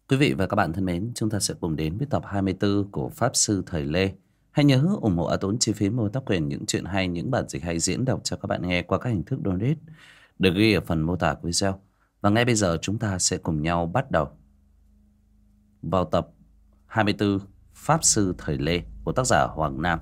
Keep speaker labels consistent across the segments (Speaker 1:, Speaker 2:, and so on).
Speaker 1: Quý vị và các bạn thân mến, chúng ta sẽ cùng đến với tập 24 của Pháp Sư Thời Lê. Hãy nhớ ủng hộ tốn chi phí mua tác quyền những chuyện hay, những bản dịch hay diễn đọc cho các bạn nghe qua các hình thức donate được ghi ở phần mô tả của video. Và ngay bây giờ chúng ta sẽ cùng nhau bắt đầu vào tập 24 Pháp Sư Thời Lê của tác giả Hoàng Nam.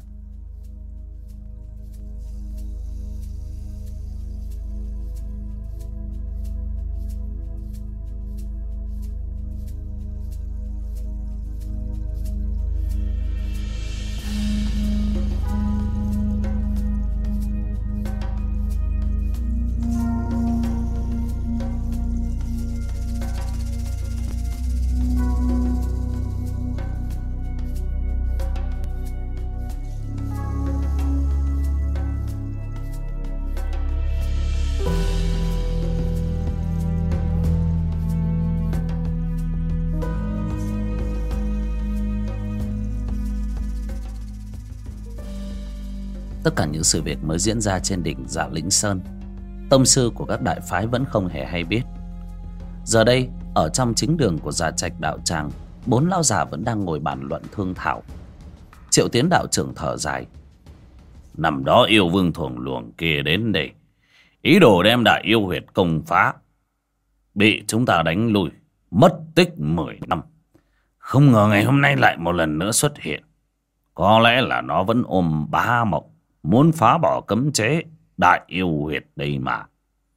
Speaker 1: Tất cả những sự việc mới diễn ra trên đỉnh Dạ Lĩnh Sơn, tông sư của các đại phái vẫn không hề hay biết. Giờ đây, ở trong chính đường của Dạ Trạch đạo tràng, bốn lão già vẫn đang ngồi bàn luận thương thảo. Triệu Tiến đạo trưởng thở dài. Năm đó yêu vương thuồng luồng kia đến đây, ý đồ đem đại yêu huyệt công phá, bị chúng ta đánh lui, mất tích 10 năm. Không ngờ ngày hôm nay lại một lần nữa xuất hiện. Có lẽ là nó vẫn ôm bá mộng, muốn phá bỏ cấm chế đại yêu huyệt đây mà.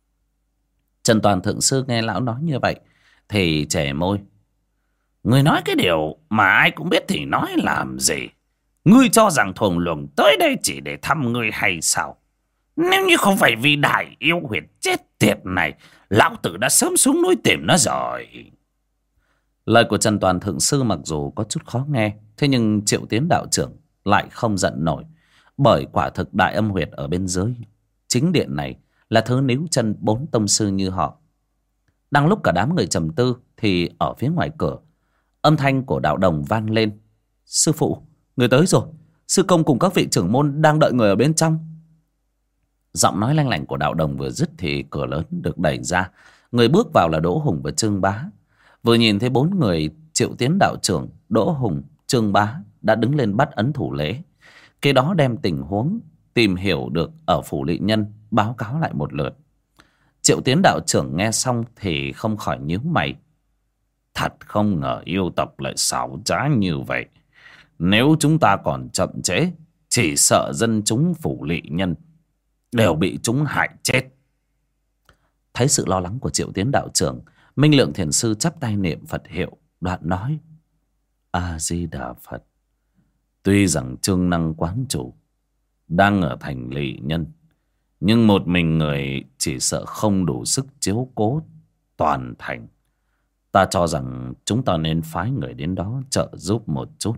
Speaker 1: Trần Toàn thượng sư nghe lão nói như vậy thì chẻ môi. Ngươi nói cái điều mà ai cũng biết thì nói làm gì? Ngươi cho rằng thuồng luồng tới đây chỉ để thăm ngươi hay sao? Nếu như không phải vì đại yêu huyệt chết tiệt này, lão tử đã sớm xuống núi tìm nó rồi. Lời của Trần Toàn thượng sư mặc dù có chút khó nghe, thế nhưng Triệu Tiến đạo trưởng lại không giận nổi. Bởi quả thực đại âm huyệt ở bên dưới chính điện này là thứ níu chân bốn tông sư như họ. Đang lúc cả đám người trầm tư thì ở phía ngoài cửa, âm thanh của đạo đồng vang lên. Sư phụ, người tới rồi. Sư công cùng các vị trưởng môn đang đợi người ở bên trong. Giọng nói lanh lảnh của đạo đồng vừa dứt thì cửa lớn được đẩy ra. Người bước vào là Đỗ Hùng và Trương Bá. Vừa nhìn thấy bốn người, Triệu Tiến đạo trưởng, Đỗ Hùng, Trương Bá đã đứng lên bắt ấn thủ lễ. Cái đó đem tình huống tìm hiểu được ở phủ Lị Nhân báo cáo lại một lượt. Triệu Tiến đạo trưởng nghe xong thì không khỏi nhíu mày. Thật không ngờ yêu tộc lại xảo trá như vậy. Nếu chúng ta còn chậm trễ, chỉ sợ dân chúng phủ Lị Nhân đều bị chúng hại chết. Thấy sự lo lắng của Triệu Tiến đạo trưởng, Minh Lượng thiền sư chắp tay niệm Phật hiệu, đoạn nói: A Di Đà Phật. Tuy rằng Trương Năng quán chủ đang ở thành Lị Nhân, nhưng một mình người chỉ sợ không đủ sức chiếu cố toàn thành. Ta cho rằng chúng ta nên phái người đến đó trợ giúp một chút.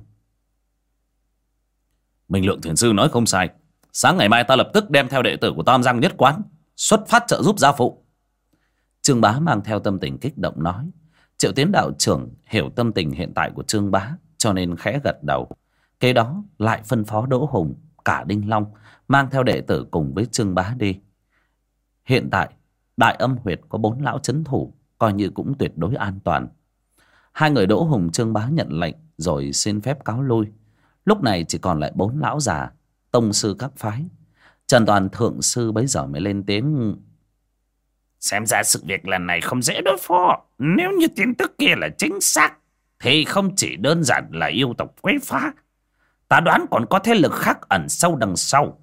Speaker 1: Minh Lượng thiền sư nói không sai. Sáng ngày mai ta lập tức đem theo đệ tử của Tam Giang Nhất Quán xuất phát trợ giúp gia phụ. Trương Bá mang theo tâm tình kích động nói. Triệu Tiến đạo trưởng hiểu tâm tình hiện tại của Trương Bá, cho nên khẽ gật đầu. Kế đó lại phân phó Đỗ Hùng, cả Đinh Long mang theo đệ tử cùng với Trương Bá đi. Hiện tại đại âm huyệt có 4 lão trấn thủ, coi như cũng tuyệt đối an toàn. Hai người Đỗ Hùng, Trương Bá nhận lệnh rồi xin phép cáo lui. Lúc này chỉ còn lại 4 lão già tông sư các phái. Trần Toàn thượng sư bấy giờ mới lên tiếng. Xem ra sự việc lần này không dễ đối phó. Nếu như tin tức kia là chính xác thì không chỉ đơn giản là yêu tộc quấy phá, ta đoán còn có thế lực khác ẩn sâu đằng sau.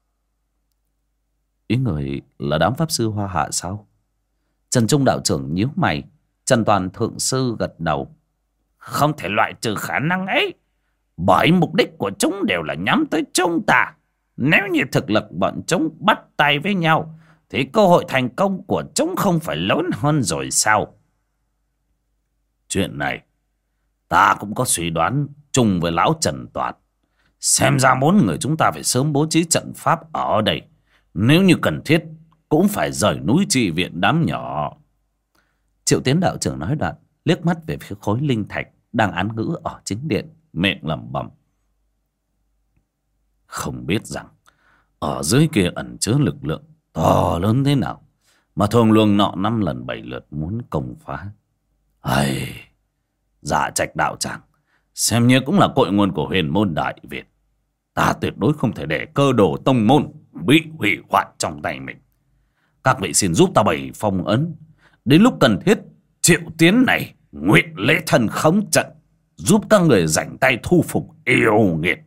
Speaker 1: Ý người là đám pháp sư Hoa Hạ sao? Trần Trung đạo trưởng nhíu mày. Trần Toàn thượng sư gật đầu. Không thể loại trừ khả năng ấy, bởi mục đích của chúng đều là nhắm tới chúng ta. Nếu như thực lực bọn chúng bắt tay với nhau thì cơ hội thành công của chúng không phải lớn hơn rồi sao? Chuyện này ta cũng có suy đoán chung với lão Trần Toàn. Xem ra 4 người chúng ta phải sớm bố trí trận pháp ở đây. Nếu như cần thiết cũng phải rời núi chi viện đám nhỏ. Triệu Tiến đạo trưởng nói đoạn, liếc mắt về phía khối linh thạch đang án ngữ ở chính điện, miệng lẩm bẩm. Không biết rằng ở dưới kia ẩn chứa lực lượng to lớn thế nào mà thường luồng nọ 5 lần 7 lượt muốn công phá. Ai, Dạ Trạch đạo tràng xem như cũng là cội nguồn của huyền môn Đại Việt. Ta tuyệt đối không thể để cơ đồ tông môn bị hủy hoại trong tay mình. Các vị xin giúp ta bày phong ấn, đến lúc cần thiết Triệu Tiến này nguyện lễ thân khống trận, giúp các người rảnh tay thu phục yêu nghiệt.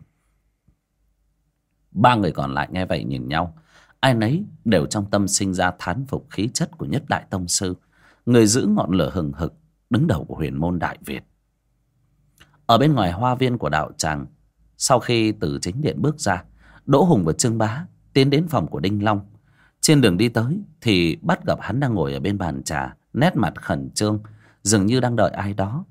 Speaker 1: Ba người còn lại nghe vậy nhìn nhau, ai nấy đều trong tâm sinh ra thán phục khí chất của Nhất Đại Tông Sư, người giữ ngọn lửa hừng hực, đứng đầu của huyền môn Đại Việt. Ở bên ngoài hoa viên của đạo tràng, sau khi từ chính điện bước ra, Đỗ Hùng và Trương Bá tiến đến phòng của Đinh Long. Trên đường đi tới thì bắt gặp hắn đang ngồi ở bên bàn trà, nét mặt khẩn trương, dường như đang đợi ai đó.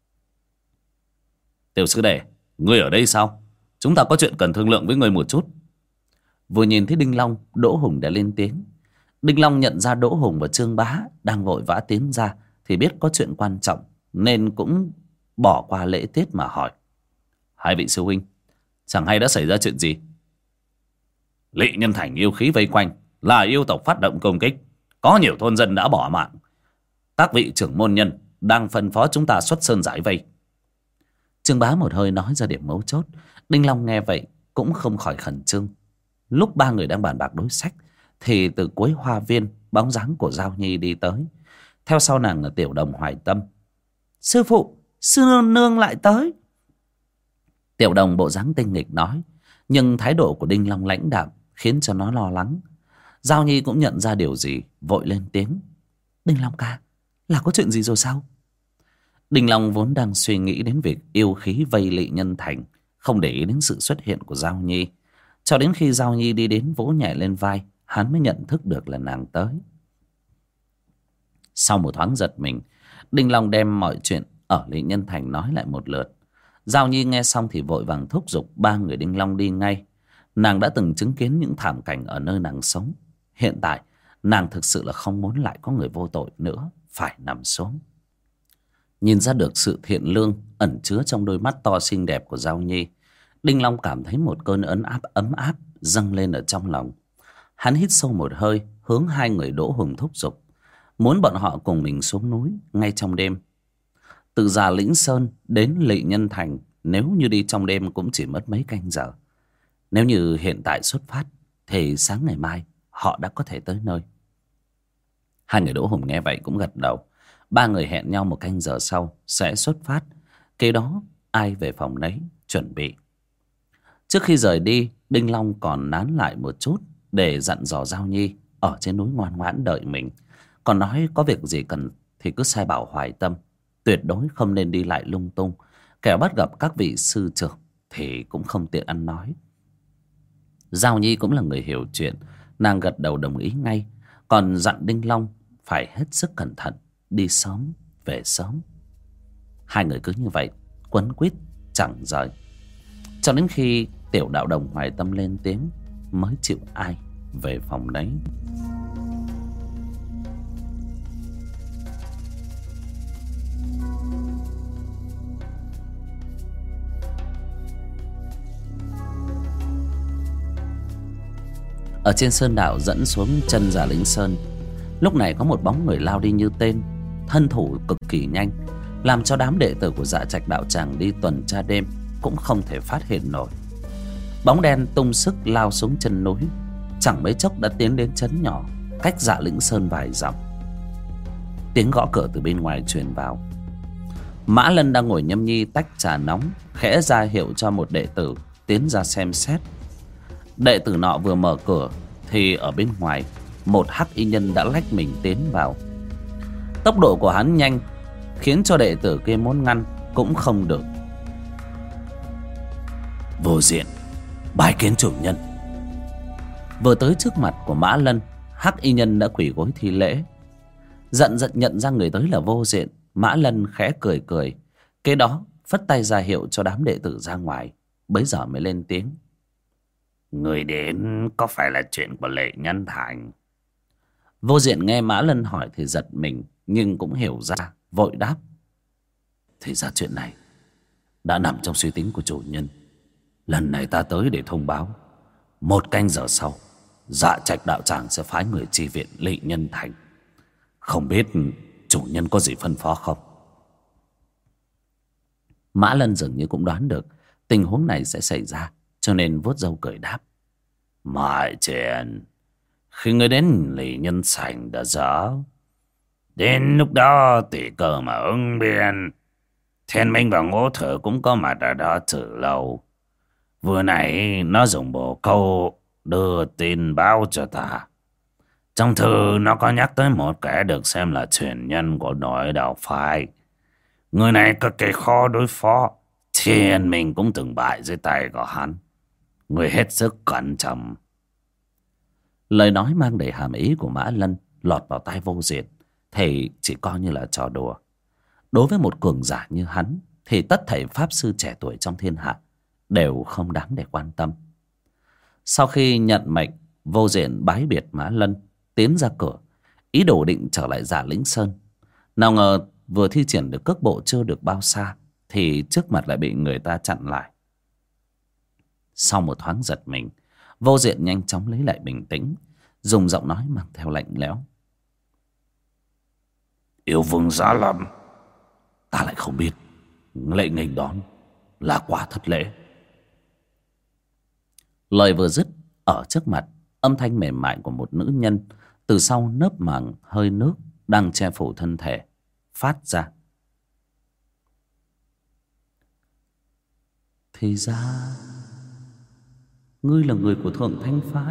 Speaker 1: Tiểu sư đệ, ngươi ở đây sao? Chúng ta có chuyện cần thương lượng với ngươi một chút. Vừa nhìn thấy Đinh Long, Đỗ Hùng đã lên tiếng. Đinh Long nhận ra Đỗ Hùng và Trương Bá đang vội vã tiến ra thì biết có chuyện quan trọng, nên cũng bỏ qua lễ tiết mà hỏi: hai vị sư huynh, chẳng hay đã xảy ra chuyện gì? Lỵ Nhân Thành yêu khí vây quanh, là yêu tộc phát động công kích, có nhiều thôn dân đã bỏ mạng. Các vị trưởng môn nhân đang phân phó chúng ta xuất sơn giải vây. Trương Bá một hơi nói ra điểm mấu chốt. Đinh Long nghe vậy cũng không khỏi khẩn trương. Lúc ba người đang bàn bạc đối sách thì từ cuối hoa viên, bóng dáng của Giao Nhi đi tới. Theo sau nàng là Tiểu Đồng Hoài Tâm. Sư phụ, sư nương lại tới. Tiểu Đồng bộ dáng tinh nghịch nói, nhưng thái độ của Đinh Long lãnh đạm khiến cho nó lo lắng. Giao Nhi cũng nhận ra điều gì, vội lên tiếng: Đinh Long ca, là có chuyện gì rồi sao? Đinh Long vốn đang suy nghĩ đến việc yêu khí vây Lỵ Nhân Thành, không để ý đến sự xuất hiện của Giao Nhi. Cho đến khi Giao Nhi đi đến vỗ nhẹ lên vai, hắn mới nhận thức được là nàng tới. Sau một thoáng giật mình, Đinh Long đem mọi chuyện ở Lỵ Nhân Thành nói lại một lượt. Giao Nhi nghe xong thì vội vàng thúc giục ba người Đinh Long đi ngay. Nàng đã từng chứng kiến những thảm cảnh ở nơi nàng sống. Hiện tại nàng thực sự là không muốn lại có người vô tội nữa phải nằm xuống. Nhìn ra được sự thiện lương ẩn chứa trong đôi mắt to xinh đẹp của Giao Nhi, Đinh Long cảm thấy một cơn ấm áp dâng lên ở trong lòng. Hắn hít sâu một hơi, hướng hai người Đỗ Hùng thúc giục, muốn bọn họ cùng mình xuống núi ngay trong đêm. Từ Già Lĩnh Sơn đến Lỵ Nhân Thành, nếu như đi trong đêm cũng chỉ mất mấy canh giờ. Nếu như hiện tại xuất phát thì sáng ngày mai họ đã có thể tới nơi. Hai người Đỗ Hùng nghe vậy cũng gật đầu. Ba người hẹn nhau một canh giờ sau sẽ xuất phát. Kế đó ai về phòng nấy chuẩn bị. Trước khi rời đi, Đinh Long còn nán lại một chút để dặn dò Giao Nhi ở trên núi ngoan ngoãn đợi mình. Còn nói có việc gì cần thì cứ sai bảo Hoài Tâm, tuyệt đối không nên đi lại lung tung, kẻo bắt gặp các vị sư trưởng thì cũng không tiện ăn nói. Giao Nhi cũng là người hiểu chuyện, nàng gật đầu đồng ý ngay, còn dặn Đinh Long phải hết sức cẩn thận, đi sớm về sớm. Hai người cứ như vậy quấn quýt chẳng rời, cho đến khi Tiểu Đạo Đồng Hoài Tâm lên tiếng mới chịu ai về phòng đấy. Ở trên sơn đạo dẫn xuống chân Già Lĩnh Sơn, lúc này có một bóng người lao đi như tên, thân thủ cực kỳ nhanh, làm cho đám đệ tử của Dạ Trạch đạo tràng đi tuần tra đêm cũng không thể phát hiện nổi. Bóng đen tung sức lao xuống chân núi, chẳng mấy chốc đã tiến đến trấn nhỏ cách Dạ Lĩnh Sơn vài dặm. Tiếng gõ cửa từ bên ngoài truyền vào. Mã Lân đang ngồi nhâm nhi tách trà nóng, khẽ ra hiệu cho một đệ tử tiến ra xem xét. Đệ tử nọ vừa mở cửa thì ở bên ngoài một hắc y nhân đã lách mình tiến vào. Tốc độ của hắn nhanh, khiến cho đệ tử kia muốn ngăn cũng không được. Vô Diện, bái kiến chủ nhân. Vừa tới trước mặt của Mã Lân, hắc y nhân đã quỳ gối thi lễ. Giận nhận ra người tới là Vô Diện, Mã Lân khẽ cười cười, kế đó phất tay ra hiệu cho đám đệ tử ra ngoài. Bấy giờ mới lên tiếng: người đến có phải là chuyện của Lệ Nhân Thành? Vô Diện nghe Mã Lân hỏi thì giật mình, nhưng cũng hiểu ra, vội đáp: thì ra chuyện này đã nằm trong suy tính của chủ nhân. Lần này ta tới để thông báo, một canh giờ sau Dạ Trạch đạo tràng sẽ phái người chi viện Lỵ Nhân Thành. Không biết chủ nhân có gì phân phó không? Mã Lân dường như cũng đoán được tình huống này sẽ xảy ra, cho nên vuốt râu cười đáp: Mọi chuyện khi ngươi đến Lý Nhân Sảnh đã rõ. Đến lúc đó tùy cơ mà ứng biến. Thiên Minh và Ngô Thử cũng có mặt ở đó từ lâu. Vừa nãy nó dùng bồ câu đưa tin báo cho ta. Trong thư nó có nhắc tới một kẻ được xem là truyền nhân của nội đạo phái. Người này cực kỳ khó đối phó. Thiên Minh cũng từng bại dưới tay của hắn. Người hết sức cẩn trọng. Lời nói mang đầy hàm ý của Mã Lân lọt vào tai Vô Diện thì chỉ coi như là trò đùa. Đối với một cường giả như hắn thì tất thảy pháp sư trẻ tuổi trong thiên hạ đều không đáng để quan tâm. Sau khi nhận mệnh, Vô Diện bái biệt Mã Lân, tiến ra cửa, ý đồ định trở lại Dạ Lĩnh Sơn. Nào ngờ vừa thi triển được cước bộ chưa được bao xa thì trước mặt lại bị người ta chặn lại. Sau một thoáng giật mình, Vô Diện nhanh chóng lấy lại bình tĩnh, dùng giọng nói mang theo lạnh lẽo: Yêu Vương giá lâm, ta lại không biết lệnh nghênh đón là quá thất lễ. Lời vừa dứt, ở trước mặt, âm thanh mềm mại của một nữ nhân từ sau nớp màng hơi nước đang che phủ thân thể phát ra: Thì ra ngươi là người của Thượng Thanh phái.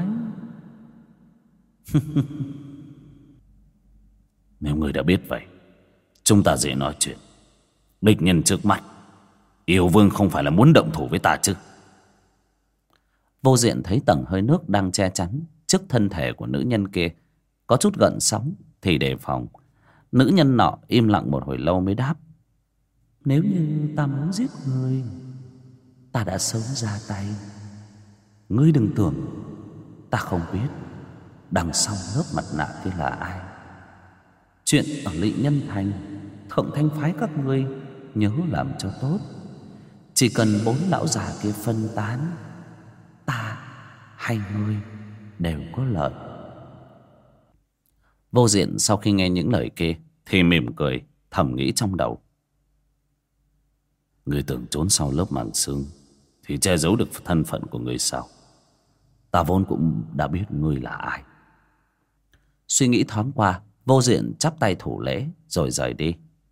Speaker 1: Nếu ngươi đã biết vậy, chúng ta dễ nói chuyện. Địch nhân trước mắt, Yêu Vương không phải là muốn động thủ với ta chứ? Vô Diện thấy tầng hơi nước đang che chắn trước thân thể của nữ nhân kia có chút gợn sóng thì đề phòng. Nữ nhân nọ im lặng một hồi lâu mới đáp: Nếu như ta muốn giết ngươi, ta đã sớm ra tay. Ngươi đừng tưởng ta không biết đằng sau lớp mặt nạ kia là ai. Chuyện ở Lị Nhân Thành, Thượng Thanh phái các ngươi nhớ làm cho tốt. Chỉ cần 4 lão già kia phân tán, ta hay ngươi đều có lợi. Vô Diện sau khi nghe những lời kia thì mỉm cười, thầm nghĩ trong đầu: Ngươi tưởng trốn sau lớp màng sương thì che giấu được thân phận của ngươi sao? Ta vốn cũng đã biết ngươi là ai. Suy nghĩ thoáng qua, Vô Diện chắp tay thủ lễ rồi rời đi.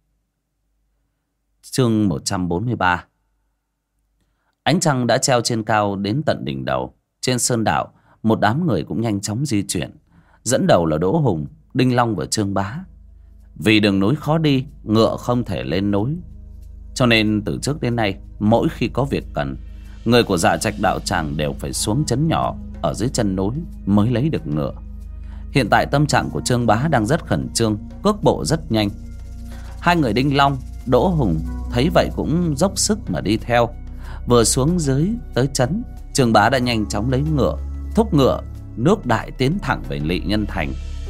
Speaker 1: Chương 143. Ánh trăng đã treo trên cao đến tận đỉnh đầu. Trên sơn đảo, một đám người cũng nhanh chóng di chuyển. Dẫn đầu là Đỗ Hùng, Đinh Long và Trương Bá. Vì đường núi khó đi, ngựa không thể lên núi, cho nên từ trước đến nay, mỗi khi có việc cần, người của Dạ Trạch đạo tràng đều phải xuống trấn nhỏ ở dưới chân núi mới lấy được ngựa. Hiện tại tâm trạng của Trương Bá đang rất khẩn trương, cước bộ rất nhanh. Hai người Đinh Long, Đỗ Hùng thấy vậy cũng dốc sức mà đi theo. Vừa xuống dưới tới trấn, Trương Bá đã nhanh chóng lấy ngựa, thúc ngựa nước đại tiến thẳng về Lị Nhân Thành.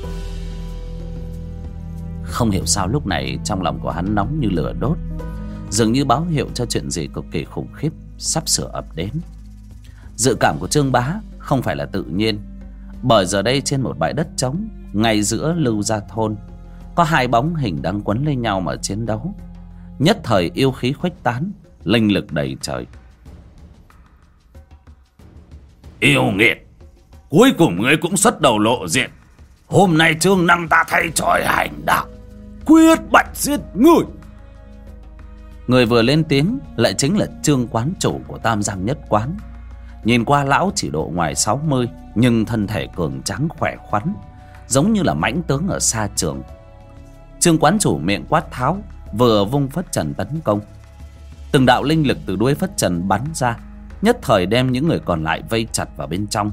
Speaker 1: Không hiểu sao lúc này trong lòng của hắn nóng như lửa đốt, dường như báo hiệu cho chuyện gì cực kỳ khủng khiếp sắp sửa ập đến. Dự cảm của Trương Bá không phải là tự nhiên, bởi giờ đây trên một bãi đất trống ngay giữa Lưu Gia thôn có hai bóng hình đang quấn lên nhau mà chiến đấu. Nhất thời yêu khí khuếch tán, linh lực đầy trời. Yêu nghiệt, cuối cùng ngươi cũng xuất đầu lộ diện. Hôm nay Trương Năng ta thay tròi hành đạo, quyết bạch giết ngươi. Người vừa lên tiếng lại chính là Trương quán chủ của Tam Giang Nhất Quán. Nhìn qua lão chỉ độ ngoài 60, nhưng thân thể cường tráng khỏe khoắn, giống như là mãnh tướng ở xa trường. Trương quán chủ miệng quát tháo, vừa vung phất trần tấn công. Từng đạo linh lực từ đuôi phất trần bắn ra, nhất thời đem những người còn lại vây chặt vào bên trong.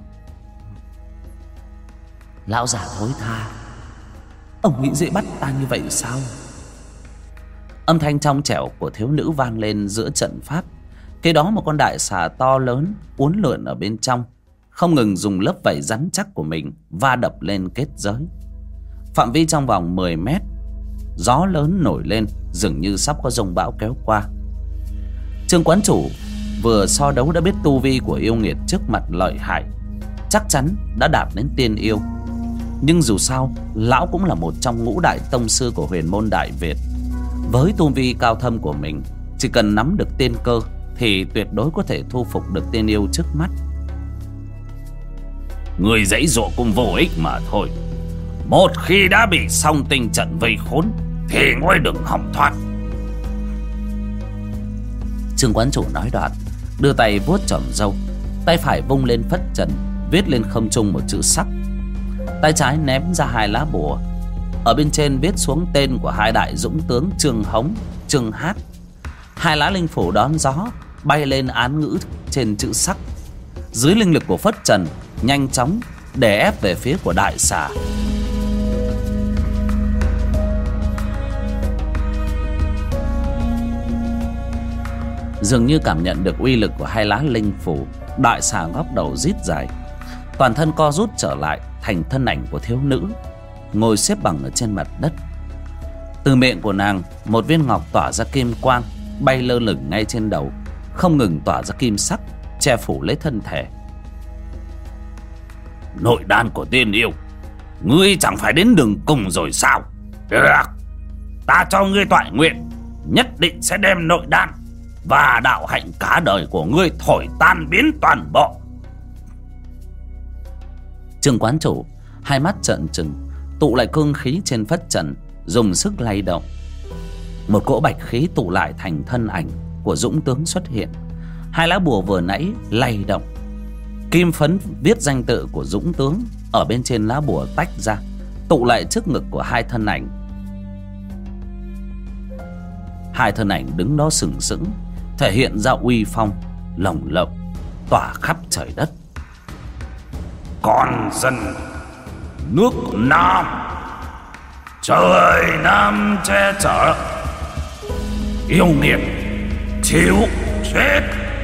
Speaker 1: Lão già thối tha, ông nghĩ dễ bắt ta như vậy sao? Âm thanh trong trẻo của thiếu nữ vang lên giữa trận pháp. Kế đó một con đại xà to lớn uốn lượn ở bên trong, không ngừng dùng lớp vảy rắn chắc của mình va đập lên kết giới. Phạm vi trong vòng 10 mét, gió lớn nổi lên, dường như sắp có dông bão kéo qua. Trương quán chủ vừa so đấu đã biết tu vi của yêu nghiệt trước mặt lợi hại, chắc chắn đã đạt đến tiên yêu. Nhưng dù sao, lão cũng là một trong ngũ đại tông sư của huyền môn Đại Việt. Với tu vi cao thâm của mình, chỉ cần nắm được tiên cơ thì tuyệt đối có thể thu phục được tiên yêu trước mắt.
Speaker 2: Người giãy giụa cũng vô ích mà thôi. Một khi đã bị song tinh trận vây khốn thì ngôi đừng hòng thoát.
Speaker 1: Trương quán chủ nói đoạn, đưa tay vuốt chòm râu, tay phải vung lên phất trần, viết lên không trung một chữ sắc. Tay trái ném ra 2 lá bùa, ở bên trên viết xuống tên của 2 đại dũng tướng Trương Hống, Trương Hát. 2 lá linh phủ đón gió bay lên án ngữ trên chữ sắc. Dưới linh lực của phất trần nhanh chóng đè ép về phía của đại xà. Dường như cảm nhận được uy lực của 2 lá linh phủ, đại xà ngóc đầu rít dài, toàn thân co rút trở lại thành thân ảnh của thiếu nữ ngồi xếp bằng ở trên mặt đất. Từ miệng của nàng, một viên ngọc tỏa ra kim quang bay lơ lửng ngay trên đầu, không ngừng tỏa ra kim sắc che phủ lấy thân thể.
Speaker 2: Nội đan của tiên yêu, ngươi chẳng phải đến đường cùng rồi sao? Được, ta cho ngươi toại nguyện, nhất định sẽ đem nội đan và đạo hạnh cả đời của ngươi thổi tan biến toàn bộ.
Speaker 1: Trương quán chủ 2 mắt trợn trừng, tụ lại cương khí trên phất trần, dùng sức lay động. Một cỗ bạch khí tụ lại thành thân ảnh của dũng tướng xuất hiện. 2 lá bùa vừa nãy lay động, kim phấn viết danh tự của dũng tướng ở bên trên lá bùa tách ra, tụ lại trước ngực của 2 thân ảnh. 2 thân ảnh đứng đó sừng sững, thể hiện ra uy phong lồng lộng tỏa khắp trời đất.
Speaker 2: Con dân nước Nam, trời Nam che chở, yêu nghiệt chịu chết.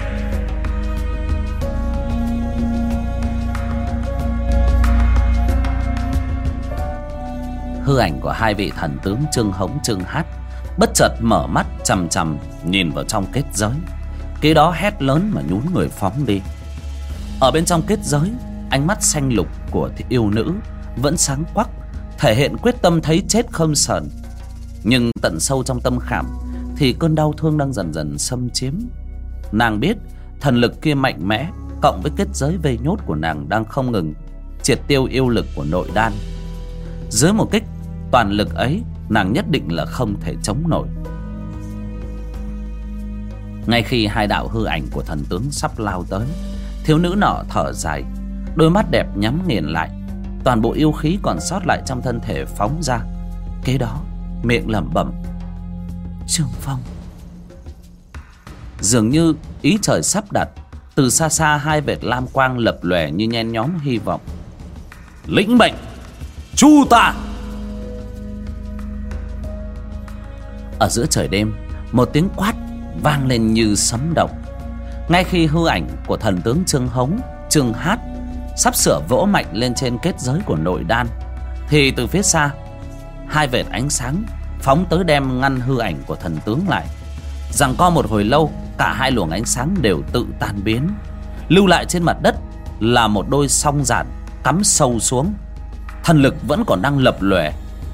Speaker 1: Hư ảnh của 2 vị thần tướng Trương Hống, Trương Hát bất chợt mở mắt chằm chằm nhìn vào trong kết giới, kế đó hét lớn mà nhún người phóng đi. Ở bên trong kết giới, ánh mắt xanh lục của yêu nữ vẫn sáng quắc, thể hiện quyết tâm thấy chết không sờn. Nhưng tận sâu trong tâm khảm thì cơn đau thương đang dần dần xâm chiếm. Nàng biết thần lực kia mạnh mẽ, cộng với kết giới vây nhốt của nàng đang không ngừng triệt tiêu yêu lực của nội đan. Dưới một kích toàn lực ấy, nàng nhất định là không thể chống nổi. Ngay khi 2 đạo hư ảnh của thần tướng sắp lao tới, thiếu nữ nọ thở dài, đôi mắt đẹp nhắm nghiền lại, toàn bộ yêu khí còn sót lại trong thân thể phóng ra. Kế đó miệng lẩm bẩm: Trương Phong. Dường như ý trời sắp đặt, từ xa xa 2 vệt lam quang lập lòe như nhen nhóm hy vọng.
Speaker 2: Lĩnh mệnh, chu ta.
Speaker 1: Ở giữa trời đêm, một tiếng quát vang lên như sấm động. Ngay khi hư ảnh của thần tướng Trương Hống, Trương Hát sắp sửa vỗ mạnh lên trên kết giới của nội đan, thì từ phía xa 2 vệt ánh sáng phóng tới đem ngăn hư ảnh của thần tướng lại. Giằng co một hồi lâu, cả 2 luồng ánh sáng đều tự tan biến, lưu lại trên mặt đất là một đôi song giản cắm sâu xuống. Thần lực vẫn còn đang lập lòe.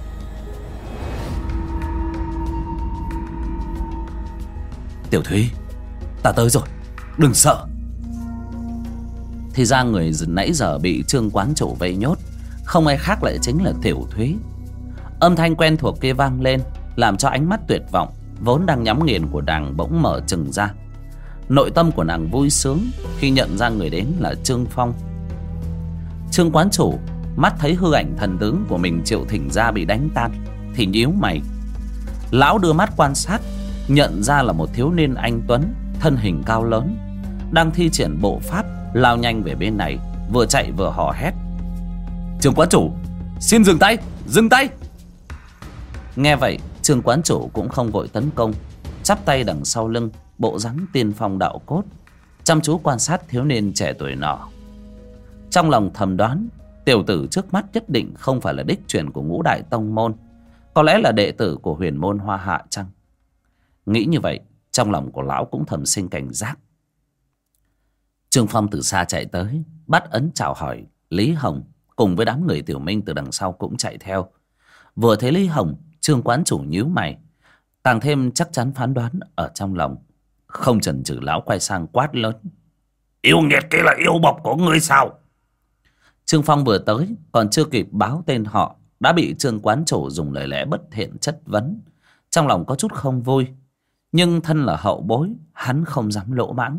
Speaker 1: Tiểu Thúy, ta tới rồi, đừng sợ. Thì ra người nãy giờ bị Trương quán chủ vây nhốt không ai khác lại chính là Tiểu Thúy. Âm thanh quen thuộc kia vang lên, làm cho ánh mắt tuyệt vọng vốn đang nhắm nghiền của nàng bỗng mở trừng ra. Nội tâm của nàng vui sướng khi nhận ra người đến là Trương Phong. Trương quán chủ mắt thấy hư ảnh thần tướng của mình Triệu Thỉnh Gia bị đánh tan thì nhíu mày. Lão đưa mắt quan sát, nhận ra là một thiếu niên anh tuấn, thân hình cao lớn, đang thi triển bộ pháp lao nhanh về bên này, vừa chạy vừa hò hét: Trương quán chủ, xin dừng tay, dừng tay. Nghe vậy, Trương quán chủ cũng không vội tấn công, chắp tay đằng sau lưng, bộ dáng tiên phong đạo cốt, chăm chú quan sát thiếu niên trẻ tuổi nọ. Trong lòng thầm đoán, tiểu tử trước mắt nhất định không phải là đích truyền của Ngũ Đại Tông Môn, có lẽ là đệ tử của huyền môn Hoa Hạ chăng? Nghĩ như vậy, trong lòng của lão cũng thầm sinh cảnh giác. Trương Phong từ xa chạy tới, bắt ấn chào hỏi Lý Hồng, cùng với đám người Tiểu Minh từ đằng sau cũng chạy theo. Vừa thấy Lý Hồng, Trương quán chủ nhíu mày, càng thêm chắc chắn phán đoán ở trong lòng. Không chần chừ, lão quay sang quát lớn:
Speaker 2: Yêu nghiệt kia là yêu bộc của ngươi sao?
Speaker 1: Trương Phong vừa tới, còn chưa kịp báo tên họ, đã bị Trương quán chủ dùng lời lẽ bất thiện chất vấn. Trong lòng có chút không vui, nhưng thân là hậu bối, hắn không dám lỗ mãng.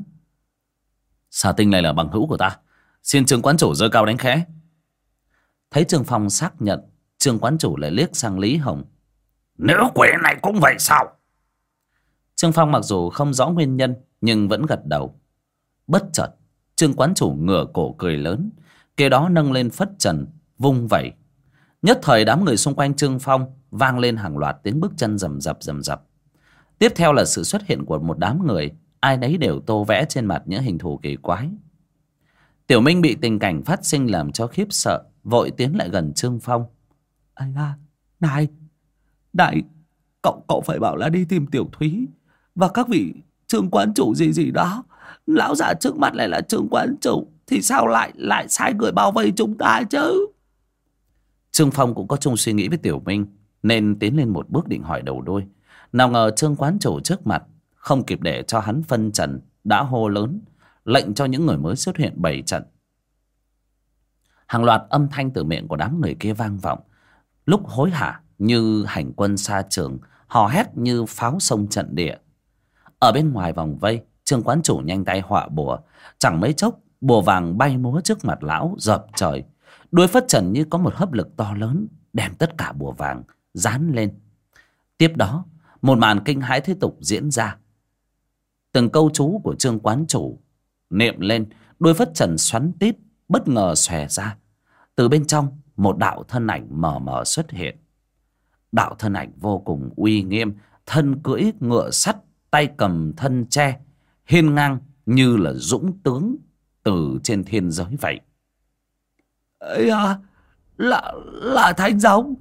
Speaker 1: Xà Tinh này là bằng hữu của ta, xin Trương quán chủ giơ cao đánh khẽ. Thấy Trương Phong xác nhận, Trương quán chủ lại liếc sang Lý Hồng:
Speaker 2: Nữ quỷ này cũng vậy sao?
Speaker 1: Trương Phong mặc dù không rõ nguyên nhân, nhưng vẫn gật đầu. Bất chợt, Trương quán chủ ngửa cổ cười lớn, kế đó nâng lên phất trần vung vẩy. Nhất thời đám người xung quanh Trương Phong vang lên hàng loạt tiếng bước chân rầm rập rầm rập. Tiếp theo là sự xuất hiện của một đám người, ai nấy đều tô vẽ trên mặt những hình thù kỳ quái. Tiểu Minh bị tình cảnh phát sinh làm cho khiếp sợ, vội tiến lại gần Trương Phong. Ây da, này, cậu phải bảo là đi tìm Tiểu Thúy và các vị Trương quán chủ gì đó. Lão già trước mặt lại là Trương quán chủ, thì sao lại sai người bao vây chúng ta chứ? Trương Phong cũng có chung suy nghĩ với Tiểu Minh, nên tiến lên một bước định hỏi đầu đuôi. Nào ngờ Trương quán chủ trước mặt không kịp để cho hắn phân trần, đã hô lớn, lệnh cho những người mới xuất hiện bày trận. Hàng loạt âm thanh từ miệng của đám người kia vang vọng, lúc hối hả như hành quân xa trường, hò hét như pháo sông trận địa. Ở bên ngoài vòng vây, Trương quán chủ nhanh tay họa bùa, chẳng mấy chốc bùa vàng bay múa trước mặt lão dợp trời. Đuôi phất trần như có một hấp lực to lớn đem tất cả bùa vàng dán lên. Tiếp đó, một màn kinh hãi tiếp tục diễn ra. Từng câu chú của Trương quán chủ niệm lên, đuôi phất trần xoắn tít bất ngờ xòe ra. Từ bên trong, một đạo thân ảnh mờ mờ xuất hiện. Đạo thân ảnh vô cùng uy nghiêm, thân cưỡi ngựa sắt, tay cầm thân tre, hiên ngang như là dũng tướng từ trên thiên giới vậy. Ây à, là thánh giống.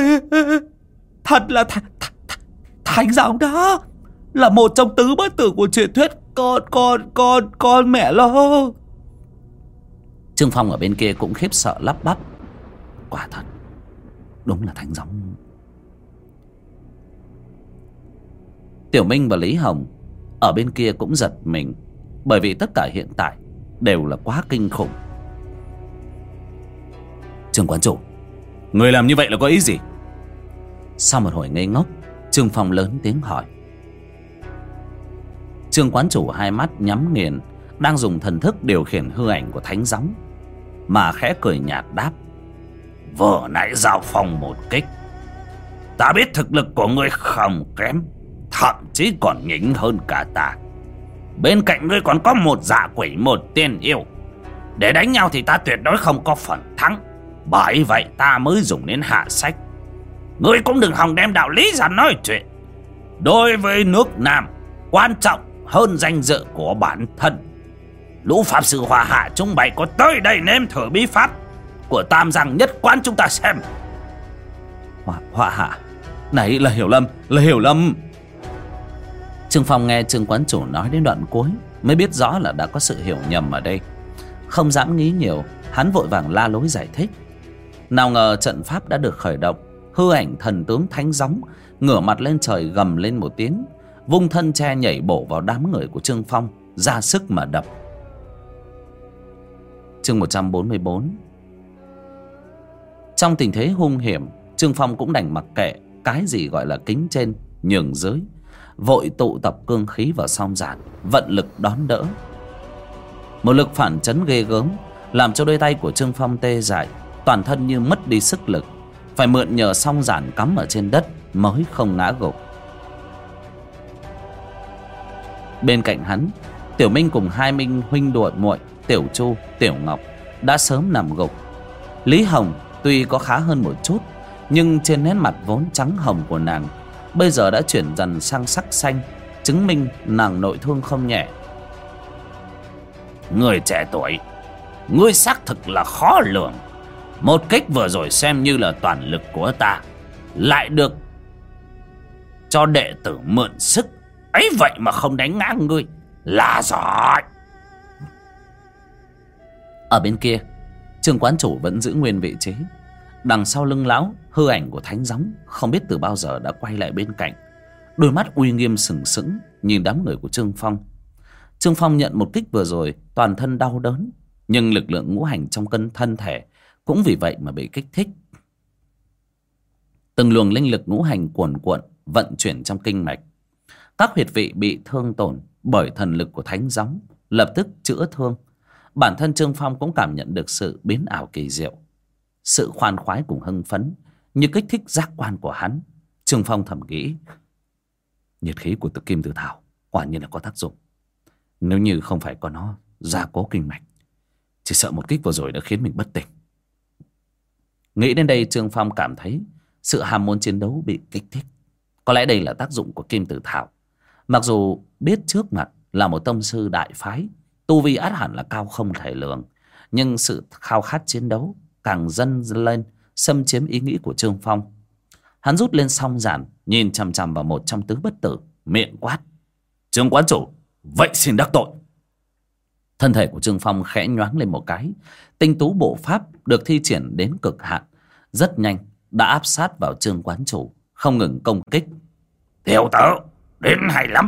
Speaker 1: Thật là thánh giống đó, là một trong tứ bất tử của truyền thuyết con mẹ lo. Trương Phong ở bên kia cũng khiếp sợ lắp bắp. Quả thật, đúng là thánh giống. Tiểu Minh và Lý Hồng ở bên kia cũng giật mình, bởi vì tất cả hiện tại đều là quá kinh khủng. Trương quán chủ, người làm như vậy là có ý gì? Sau một hồi ngây ngốc, Trương Phong lớn tiếng hỏi. Trương quán chủ hai mắt nhắm nghiền, đang dùng thần thức điều khiển hư ảnh của thánh gióng, mà khẽ cười nhạt đáp: Vừa nãy giao phong một kích, ta biết thực lực của ngươi không kém, thậm chí còn nhỉnh hơn cả ta. Bên cạnh ngươi còn có một dạ quỷ, một tiên yêu. Để đánh nhau thì ta tuyệt đối không có phần thắng, bởi vậy ta mới dùng đến hạ sách. Ngươi cũng đừng hòng đem đạo lý ra nói chuyện. Đối với nước Nam, quan trọng hơn danh dự của bản thân. Lũ pháp sư Hoa Hạ chúng bày có tới đây nếm thử bí pháp của Tam Giang Nhất Quán chúng ta xem. Hoa Hạ, này là hiểu lầm. Trương Phong nghe Trương quán chủ nói đến đoạn cuối mới biết rõ là đã có sự hiểu nhầm ở đây. Không dám nghĩ nhiều, hắn vội vàng la lối giải thích. Nào ngờ trận pháp đã được khởi động, hư ảnh thần tướng thánh gióng ngửa mặt lên trời gầm lên một tiếng, vung thân tre nhảy bổ vào đám người của Trương Phong, ra sức mà đập. Chương 144. Trong tình thế hung hiểm, Trương Phong cũng đành mặc kệ cái gì gọi là kính trên nhường dưới, vội tụ tập cương khí vào song giản, vận lực đón đỡ. Một lực phản chấn ghê gớm làm cho đôi tay của Trương Phong tê dại, toàn thân như mất đi sức lực, phải mượn nhờ song giản cắm ở trên đất mới không ngã gục. Bên cạnh hắn, Tiểu Minh cùng hai Minh huynh đệ muội Tiểu Chu, Tiểu Ngọc đã sớm nằm gục. Lý Hồng tuy có khá hơn một chút, nhưng trên nét mặt vốn trắng hồng của nàng bây giờ đã chuyển dần sang sắc xanh, chứng minh nàng nội thương không nhẹ.
Speaker 2: Người trẻ tuổi, ngươi xác thực là khó lường. Một kích vừa rồi xem như là toàn lực của ta, lại được cho đệ tử mượn sức, ấy vậy mà không đánh ngã ngươi là giỏi.
Speaker 1: Ở bên kia, Trương quán chủ vẫn giữ nguyên vị trí. Đằng sau lưng lão, hư ảnh của thánh gióng không biết từ bao giờ đã quay lại bên cạnh, đôi mắt uy nghiêm sừng sững nhìn đám người của Trương Phong. Trương Phong nhận một kích vừa rồi, toàn thân đau đớn, nhưng lực lượng ngũ hành trong thân thể cũng vì vậy mà bị kích thích. Từng luồng linh lực ngũ hành cuồn cuộn vận chuyển trong kinh mạch. Các huyệt vị bị thương tổn bởi thần lực của thánh gióng lập tức chữa thương. Bản thân Trương Phong cũng cảm nhận được sự biến ảo kỳ diệu, sự khoan khoái cùng hưng phấn như kích thích giác quan của hắn. Trương Phong thầm nghĩ, nhiệt khí của kim tử thảo quả nhiên là có tác dụng. Nếu như không phải có nó gia cố kinh mạch, chỉ sợ một kích vừa rồi đã khiến mình bất tỉnh. Nghĩ đến đây, Trương Phong cảm thấy sự ham muốn chiến đấu bị kích thích. Có lẽ đây là tác dụng của kim tử thảo. Mặc dù biết trước mặt là một tông sư đại phái, tu vi ắt hẳn là cao không thể lường, nhưng sự khao khát chiến đấu càng dâng lên, xâm chiếm ý nghĩ của Trương Phong. Hắn rút lên song giản, nhìn chằm chằm vào một trong tứ bất tử, miệng quát, Trương quán chủ, vậy xin đắc tội. Thân thể của Trương Phong khẽ nhoáng lên một cái, tinh tú bộ pháp được thi triển đến cực hạn, rất nhanh đã áp sát vào Trương quán chủ, không ngừng công kích.
Speaker 2: Tiểu tử, đến hay lắm.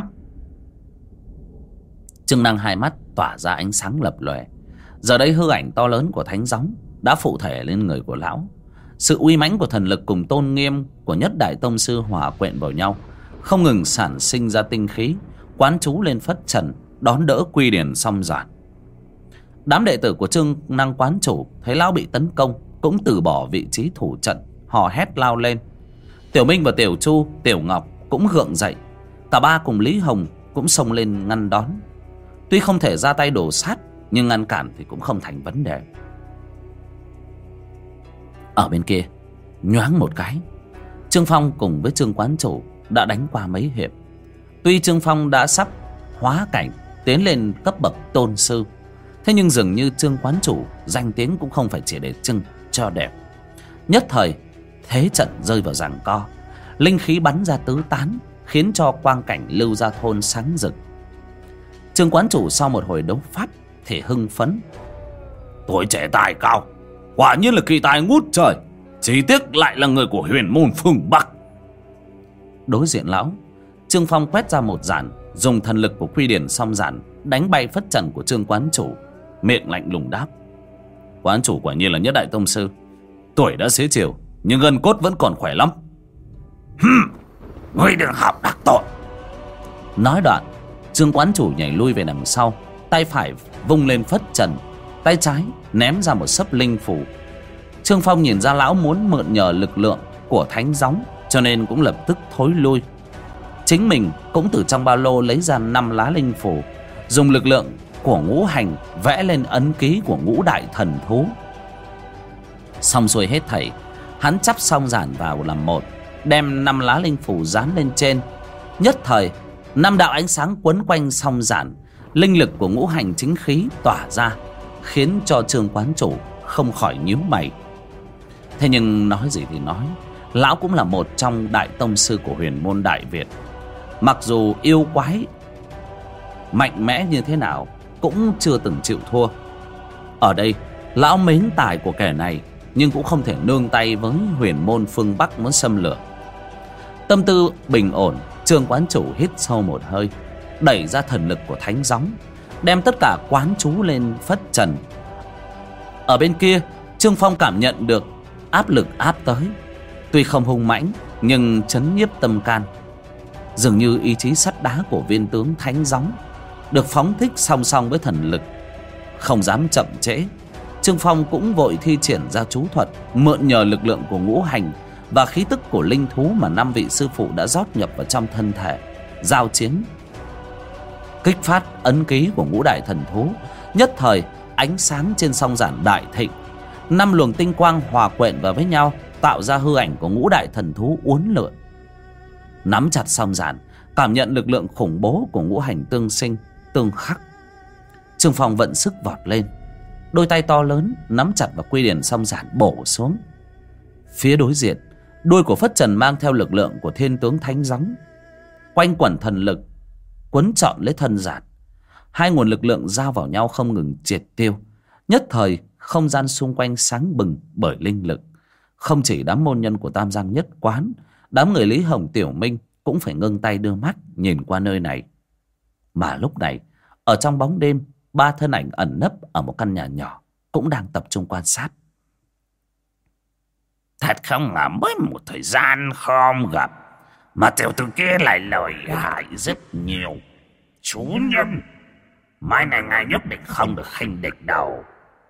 Speaker 1: Trương Năng hai mắt tỏa ra ánh sáng lập lòe. Giờ đây hư ảnh to lớn của thánh gióng đã phụ thể lên người của lão. Sự uy mãnh của thần lực cùng tôn nghiêm của nhất đại tông sư hòa quyện vào nhau, không ngừng sản sinh ra tinh khí, quán chú lên phất trần, đón đỡ quy điển song giản. Đám đệ tử của Trương Năng quán chủ thấy lão bị tấn công cũng từ bỏ vị trí thủ trận, hò hét lao lên. Tiểu Minh và Tiểu Chu, Tiểu Ngọc cũng gượng dậy. Cả ba cùng Lý Hồng cũng xông lên ngăn đón. Tuy không thể ra tay đổ sát, nhưng ngăn cản thì cũng không thành vấn đề. Ở bên kia, nhoáng một cái, Trương Phong cùng với Trương quán chủ đã đánh qua mấy hiệp. Tuy Trương Phong đã sắp hóa cảnh tiến lên cấp bậc tôn sư, thế nhưng dường như Trương quán chủ danh tiếng cũng không phải chỉ để trưng cho đẹp. Nhất thời thế trận rơi vào giằng co, linh khí bắn ra tứ tán, khiến cho quang cảnh Lưu Gia thôn sáng rực. Trương quán chủ sau một hồi đấu pháp thì hưng phấn.
Speaker 2: Tuổi trẻ tài cao, quả nhiên là kỳ tài ngút trời, chỉ tiếc lại là người của huyền môn phương Bắc.
Speaker 1: Đối diện lão, Trương Phong quét ra một giản, dùng thần lực của quy điển song giản đánh bay phất trần của Trương quán chủ, miệng lạnh lùng đáp,
Speaker 2: quán chủ quả nhiên là nhất đại tông sư, tuổi đã xế chiều nhưng gân cốt vẫn còn khỏe lắm. Ngươi đừng học đắc tội.
Speaker 1: Nói đoạn, Trương quán chủ nhảy lui về đằng sau, tay phải vung lên phất trần, tay trái ném ra một sấp linh phủ. Trương Phong nhìn ra lão muốn mượn nhờ lực lượng của thánh gióng, cho nên cũng lập tức thối lui. Chính mình cũng từ trong ba lô lấy ra 5 lá linh phủ, dùng lực lượng của ngũ hành vẽ lên ấn ký của ngũ đại thần thú. Xong xuôi hết thảy, hắn chắp song giản vào làm một, đem 5 lá linh phủ dán lên trên. Nhất thời 5 đạo ánh sáng quấn quanh song giản, linh lực của ngũ hành chính khí tỏa ra, khiến cho Trương quán chủ không khỏi nhíu mày. Thế nhưng nói gì thì nói, lão cũng là một trong đại tông sư của huyền môn Đại Việt. Mặc dù yêu quái mạnh mẽ như thế nào cũng chưa từng chịu thua. Ở đây lão mến tài của kẻ này, nhưng cũng không thể nương tay với huyền môn phương Bắc muốn xâm lược. Tâm tư bình ổn, Trương quán chủ hít sâu một hơi, đẩy ra thần lực của thánh gióng, đem tất cả quán chú lên phất trần. Ở bên kia, Trương Phong cảm nhận được áp lực áp tới, tuy không hung mãnh nhưng chấn nhiếp tâm can. Dường như ý chí sắt đá của viên tướng thánh gióng được phóng thích song song với thần lực. Không dám chậm trễ, Trương Phong cũng vội thi triển ra chú thuật, mượn nhờ lực lượng của ngũ hành và khí tức của linh thú mà 5 vị sư phụ đã rót nhập vào trong thân thể, giao chiến. Kích phát ấn ký của ngũ đại thần thú, nhất thời ánh sáng trên song giản đại thịnh, 5 luồng tinh quang hòa quyện vào với nhau, tạo ra hư ảnh của ngũ đại thần thú uốn lượn. Nắm chặt song giản, cảm nhận lực lượng khủng bố của ngũ hành tương sinh tương khắc, Trương Phong vận sức vọt lên, đôi tay to lớn nắm chặt vào quy điển song giản bổ xuống. Phía đối diện, đuôi của phất trần mang theo lực lượng của thiên tướng thánh gióng, quanh quẩn thần lực quấn trọn lấy thân giản. Hai nguồn lực lượng giao vào nhau không ngừng triệt tiêu. Nhất thời không gian xung quanh sáng bừng bởi linh lực. Không chỉ đám môn nhân của Tam Giang nhất quán, đám người Lý Hồng, Tiểu Minh cũng phải ngưng tay đưa mắt nhìn qua nơi này. Mà lúc này ở trong bóng đêm, ba thân ảnh ẩn nấp ở một căn nhà nhỏ cũng đang tập trung quan sát.
Speaker 2: Thật không ngờ mới một thời gian không gặp mà tiểu tử kia lại lợi hại rất nhiều. Chủ nhân, mai này ngài nhất định không được khinh địch đâu.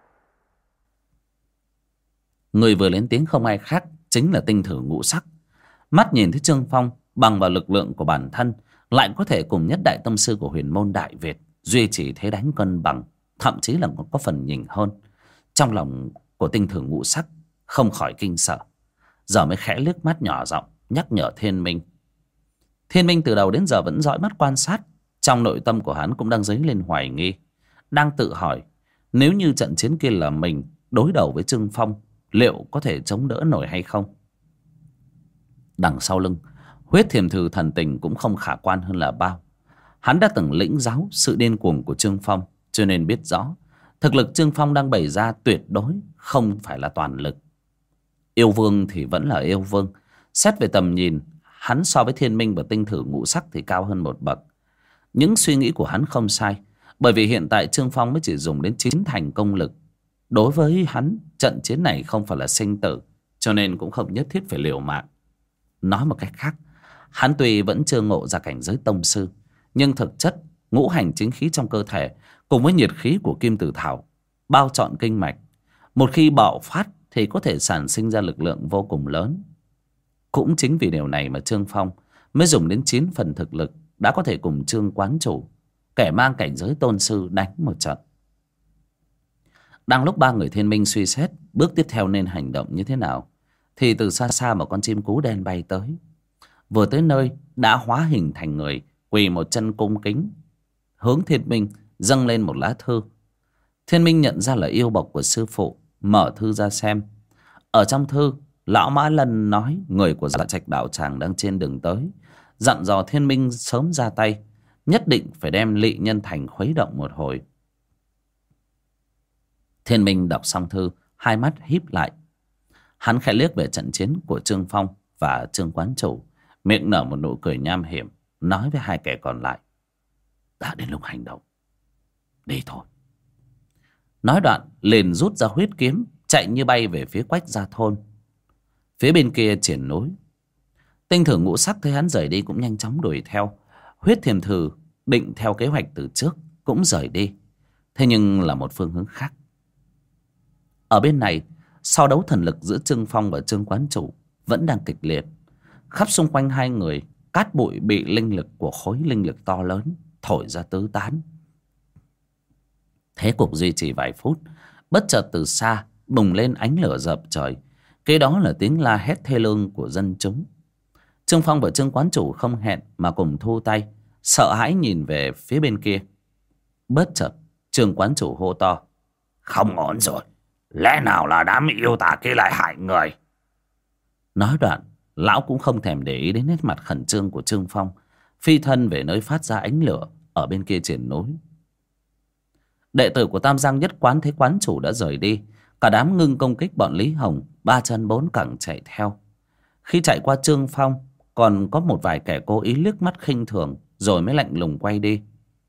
Speaker 1: Người vừa lên tiếng không ai khác chính là Tinh Thử Ngũ Sắc. Mắt nhìn thấy Trương Phong bằng vào lực lượng của bản thân lại có thể cùng nhất đại tông sư của huyền môn Đại Việt duy trì thế đánh cân bằng, thậm chí là có phần nhỉnh hơn. Trong lòng của Tinh Thử Ngũ Sắc không khỏi kinh sợ, giờ mới khẽ liếc mắt nhỏ giọng nhắc nhở Thiên Minh. Thiên Minh từ đầu đến giờ vẫn dõi mắt quan sát. Trong nội tâm của hắn cũng đang dấy lên hoài nghi, đang tự hỏi nếu như trận chiến kia là mình đối đầu với Trương Phong, liệu có thể chống đỡ nổi hay không. Đằng sau lưng, Huyết Thiềm Thử thần tình cũng không khả quan hơn là bao. Hắn đã từng lĩnh giáo sự điên cuồng của Trương Phong, cho nên biết rõ thực lực Trương Phong đang bày ra tuyệt đối không phải là toàn lực. Yêu vương thì vẫn là yêu vương, xét về tầm nhìn, hắn so với Thiên Minh và Tinh Thử Ngũ Sắc thì cao hơn một bậc. Những suy nghĩ của hắn không sai, bởi vì hiện tại Trương Phong mới chỉ dùng đến 9 thành công lực. Đối với hắn, trận chiến này không phải là sinh tử, cho nên cũng không nhất thiết phải liều mạng. Nói một cách khác, hắn tuy vẫn chưa ngộ ra cảnh giới tông sư, nhưng thực chất ngũ hành chính khí trong cơ thể cùng với nhiệt khí của kim tử thảo bao trọn kinh mạch, một khi bạo phát thì có thể sản sinh ra lực lượng vô cùng lớn. Cũng chính vì điều này mà Trương Phong mới dùng đến 9 phần thực lực đã có thể cùng Trương quán chủ, kẻ mang cảnh giới tôn sư, đánh một trận. Đang lúc ba người Thiên Minh suy xét bước tiếp theo nên hành động như thế nào, thì từ xa xa một con chim cú đen bay tới. Vừa tới nơi đã hóa hình thành người, quỳ một chân cung kính hướng Thiên Minh dâng lên một lá thư. Thiên Minh nhận ra là yêu bộc của sư phụ, mở thư ra xem. Ở trong thư, lão Mã Lân nói người của Dạ Trạch đạo tràng đang trên đường tới, dặn dò Thiên Minh sớm ra tay, nhất định phải đem Lị Nhân Thành khuấy động một hồi. Thiên Minh đọc xong thư, hai mắt híp lại. Hắn khẽ liếc về trận chiến của Trương Phong và Trương quán chủ, miệng nở một nụ cười nham hiểm, nói với hai kẻ còn lại: đã đến lúc hành động, đi thôi. Nói đoạn liền rút ra huyết kiếm, chạy như bay về phía Quách Gia Thôn. Phía bên kia triển núi, Tinh Thử Ngũ Sắc thấy hắn rời đi cũng nhanh chóng đuổi theo. Huyết Thiềm Thử định theo kế hoạch từ trước cũng rời đi, thế nhưng là một phương hướng khác. Ở bên này, so đấu thần lực giữa Trương Phong và Trương quán chủ vẫn đang kịch liệt. Khắp xung quanh hai người, cát bụi bị linh lực của khối linh lực to lớn thổi ra tứ tán. Thế cục duy trì vài phút, bất chợt từ xa bùng lên ánh lửa dập trời, kế đó là tiếng la hét thê lương của dân chúng. Trương Phong và Trương quán chủ không hẹn mà cùng thu tay, sợ hãi nhìn về phía bên kia. Bất chợt Trương quán chủ hô to:
Speaker 2: không ổn rồi, lẽ nào là đám yêu tà kia lại hại người?
Speaker 1: Nói đoạn, lão cũng không thèm để ý đến nét mặt khẩn trương của Trương Phong, phi thân về nơi phát ra ánh lửa ở bên kia triển núi. Đệ tử của Tam Giang Nhất Quán thấy quán chủ đã rời đi, cả đám ngưng công kích bọn Lý Hồng, ba chân bốn cẳng chạy theo. Khi chạy qua Trương Phong, còn có một vài kẻ cố ý liếc mắt khinh thường rồi mới lạnh lùng quay đi.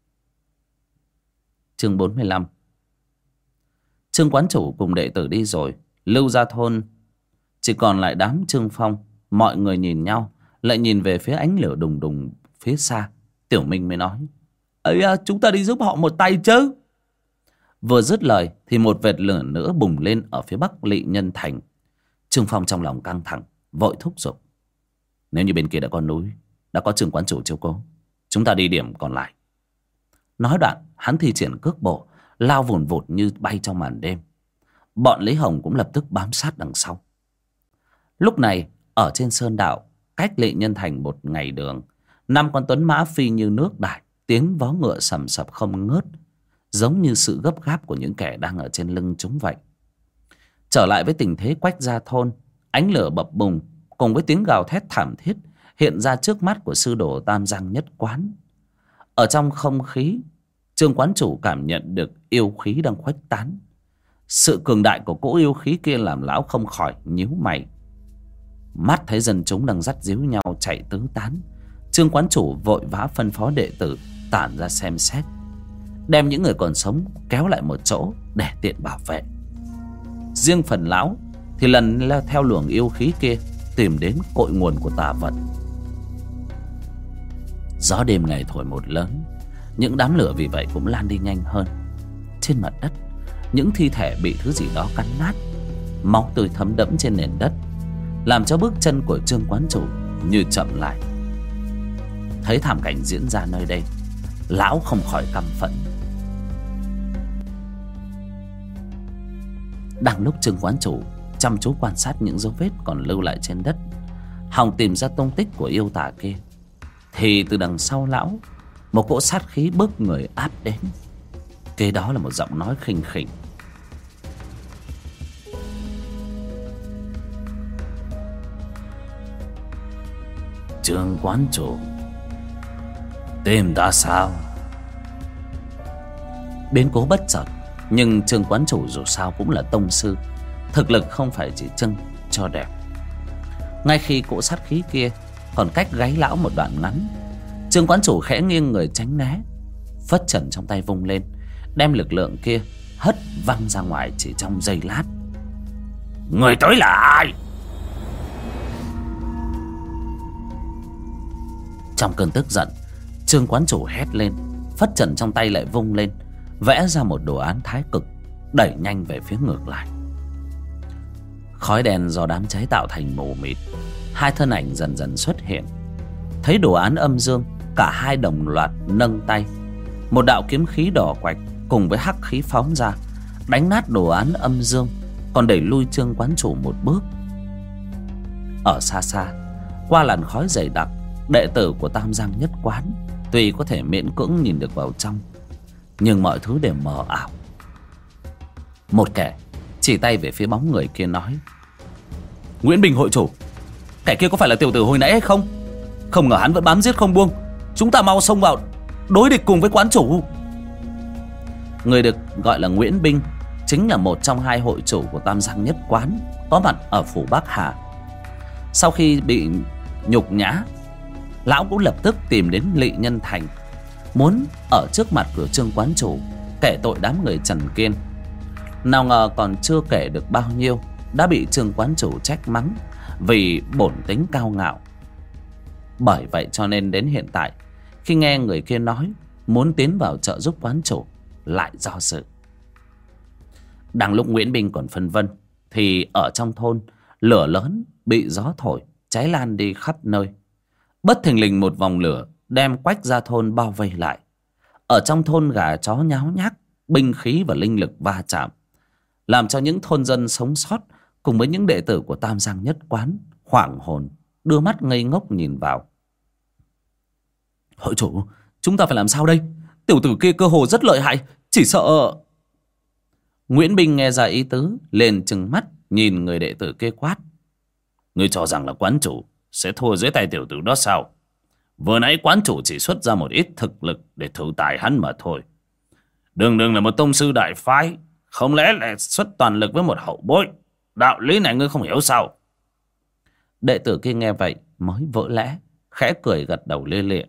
Speaker 1: Chương 45. Trương quán chủ cùng đệ tử đi rồi, Lưu Gia Thôn chỉ còn lại đám Trương Phong. Mọi người nhìn nhau, lại nhìn về phía ánh lửa đùng đùng phía xa. Tiểu Minh mới nói: ấy à, chúng ta đi giúp họ một tay chứ. Vừa dứt lời thì một vệt lửa nữa bùng lên ở phía bắc Lị Nhân Thành. Trương Phong trong lòng căng thẳng, vội thúc giục: nếu như bên kia đã có núi, đã có Trương quán chủ chiếu cố, chúng ta đi điểm còn lại. Nói đoạn hắn thi triển cước bộ, lao vùn vụt như bay trong màn đêm. Bọn Lý Hồng cũng lập tức bám sát đằng sau. Lúc này ở trên sơn đạo, cách Lị Nhân Thành một ngày đường, 5 con tuấn mã phi như nước đại, tiếng vó ngựa sầm sập không ngớt, giống như sự gấp gáp của những kẻ đang ở trên lưng chúng vậy. Trở lại với tình thế Quách Gia Thôn, ánh lửa bập bùng cùng với tiếng gào thét thảm thiết hiện ra trước mắt của sư đồ Tam Giang Nhất Quán. Ở trong không khí, Trương quán chủ cảm nhận được yêu khí đang khuếch tán. Sự cường đại của cỗ yêu khí kia làm lão không khỏi nhíu mày. Mắt thấy dân chúng đang dắt díu nhau chạy tứ tán, Trương quán chủ vội vã phân phó đệ tử tản ra xem xét, đem những người còn sống kéo lại một chỗ để tiện bảo vệ. Riêng phần lão thì lần leo theo luồng yêu khí kia tìm đến cội nguồn của tà vật. Gió đêm ngày thổi một lớn, những đám lửa vì vậy cũng lan đi nhanh hơn. Trên mặt đất, những thi thể bị thứ gì đó cắn nát, máu tươi thấm đẫm trên nền đất, làm cho bước chân của Trương quán chủ như chậm lại. Thấy thảm cảnh diễn ra nơi đây, lão không khỏi căm phẫn. Đang lúc Trương quán chủ chăm chú quan sát những dấu vết còn lưu lại trên đất, hòng tìm ra tung tích của yêu tà kia, thì từ đằng sau lão, một cỗ sát khí bức người áp đến. Kế đó là một giọng nói khinh khỉnh:
Speaker 2: Trương quán chủ, tìm ta sao?
Speaker 1: Biến cố bất chợt, nhưng Trương quán chủ dù sao cũng là tông sư, thực lực không phải chỉ trưng cho đẹp. Ngay khi cỗ sát khí kia còn cách gáy lão một đoạn ngắn, Trương quán chủ khẽ nghiêng người tránh né, phất trần trong tay vung lên, đem lực lượng kia hất văng ra ngoài chỉ trong giây lát.
Speaker 2: Người tới là ai?
Speaker 1: Trong cơn tức giận, Trương quán chủ hét lên, phất trần trong tay lại vung lên, vẽ ra một đồ án thái cực, đẩy nhanh về phía ngược lại. Khói đen do đám cháy tạo thành mù mịt, hai thân ảnh dần dần xuất hiện. Thấy đồ án âm dương, cả hai đồng loạt nâng tay, một đạo kiếm khí đỏ quạch cùng với hắc khí phóng ra, đánh nát đồ án âm dương, còn đẩy lui Trương quán chủ một bước. Ở xa xa, qua làn khói dày đặc, đệ tử của Tam Giang Nhất Quán tuy có thể miễn cưỡng nhìn được vào trong, nhưng mọi thứ đều mờ ảo. Một kẻ chỉ tay về phía bóng người kia nói:
Speaker 3: Nguyễn Bình hội chủ, kẻ kia có phải là tiểu tử hồi nãy hay không? Không ngờ hắn vẫn bám giết không buông. Chúng ta mau xông vào đối địch cùng với quán chủ.
Speaker 1: Người được gọi là Nguyễn Binh chính là một trong hai hội chủ của Tam Giang Nhất Quán có mặt ở phủ Bắc Hà. Sau khi bị nhục nhã, lão cũng lập tức tìm đến Lỵ Nhân Thành, muốn ở trước mặt của Trương quán chủ kể tội đám người Trần Kiên. Nào ngờ còn chưa kể được bao nhiêu đã bị Trương quán chủ trách mắng vì bổn tính cao ngạo. Bởi vậy cho nên đến hiện tại, khi nghe người kia nói muốn tiến vào trợ giúp quán chủ, lại do dự. Đang lúc Nguyễn Binh còn phân vân, thì ở trong thôn, lửa lớn bị gió thổi cháy lan đi khắp nơi. Bất thình lình một vòng lửa đem Quách Gia thôn bao vây lại. Ở trong thôn gà chó nháo nhác, binh khí và linh lực va chạm, làm cho những thôn dân sống sót cùng với những đệ tử của Tam Giang Nhất Quán hoảng hồn, đưa mắt ngây ngốc nhìn vào.
Speaker 3: Hội chủ, chúng ta phải làm sao đây? Tiểu tử kia cơ hồ rất lợi hại, chỉ sợ...
Speaker 1: Nguyễn Binh nghe ra ý tứ, lên trừng mắt nhìn người đệ tử kia quát:
Speaker 2: Ngươi cho rằng là quán chủ sẽ thua dưới tay tiểu tử đó sao? Vừa nãy quán chủ chỉ xuất ra một ít thực lực để thử tài hắn mà thôi. Đường đường là một tông sư đại phái, không lẽ lại xuất toàn lực với một hậu bối? Đạo lý này ngươi không hiểu sao?
Speaker 1: Đệ tử kia nghe vậy mới vỡ lẽ, khẽ cười gật đầu lia lịa.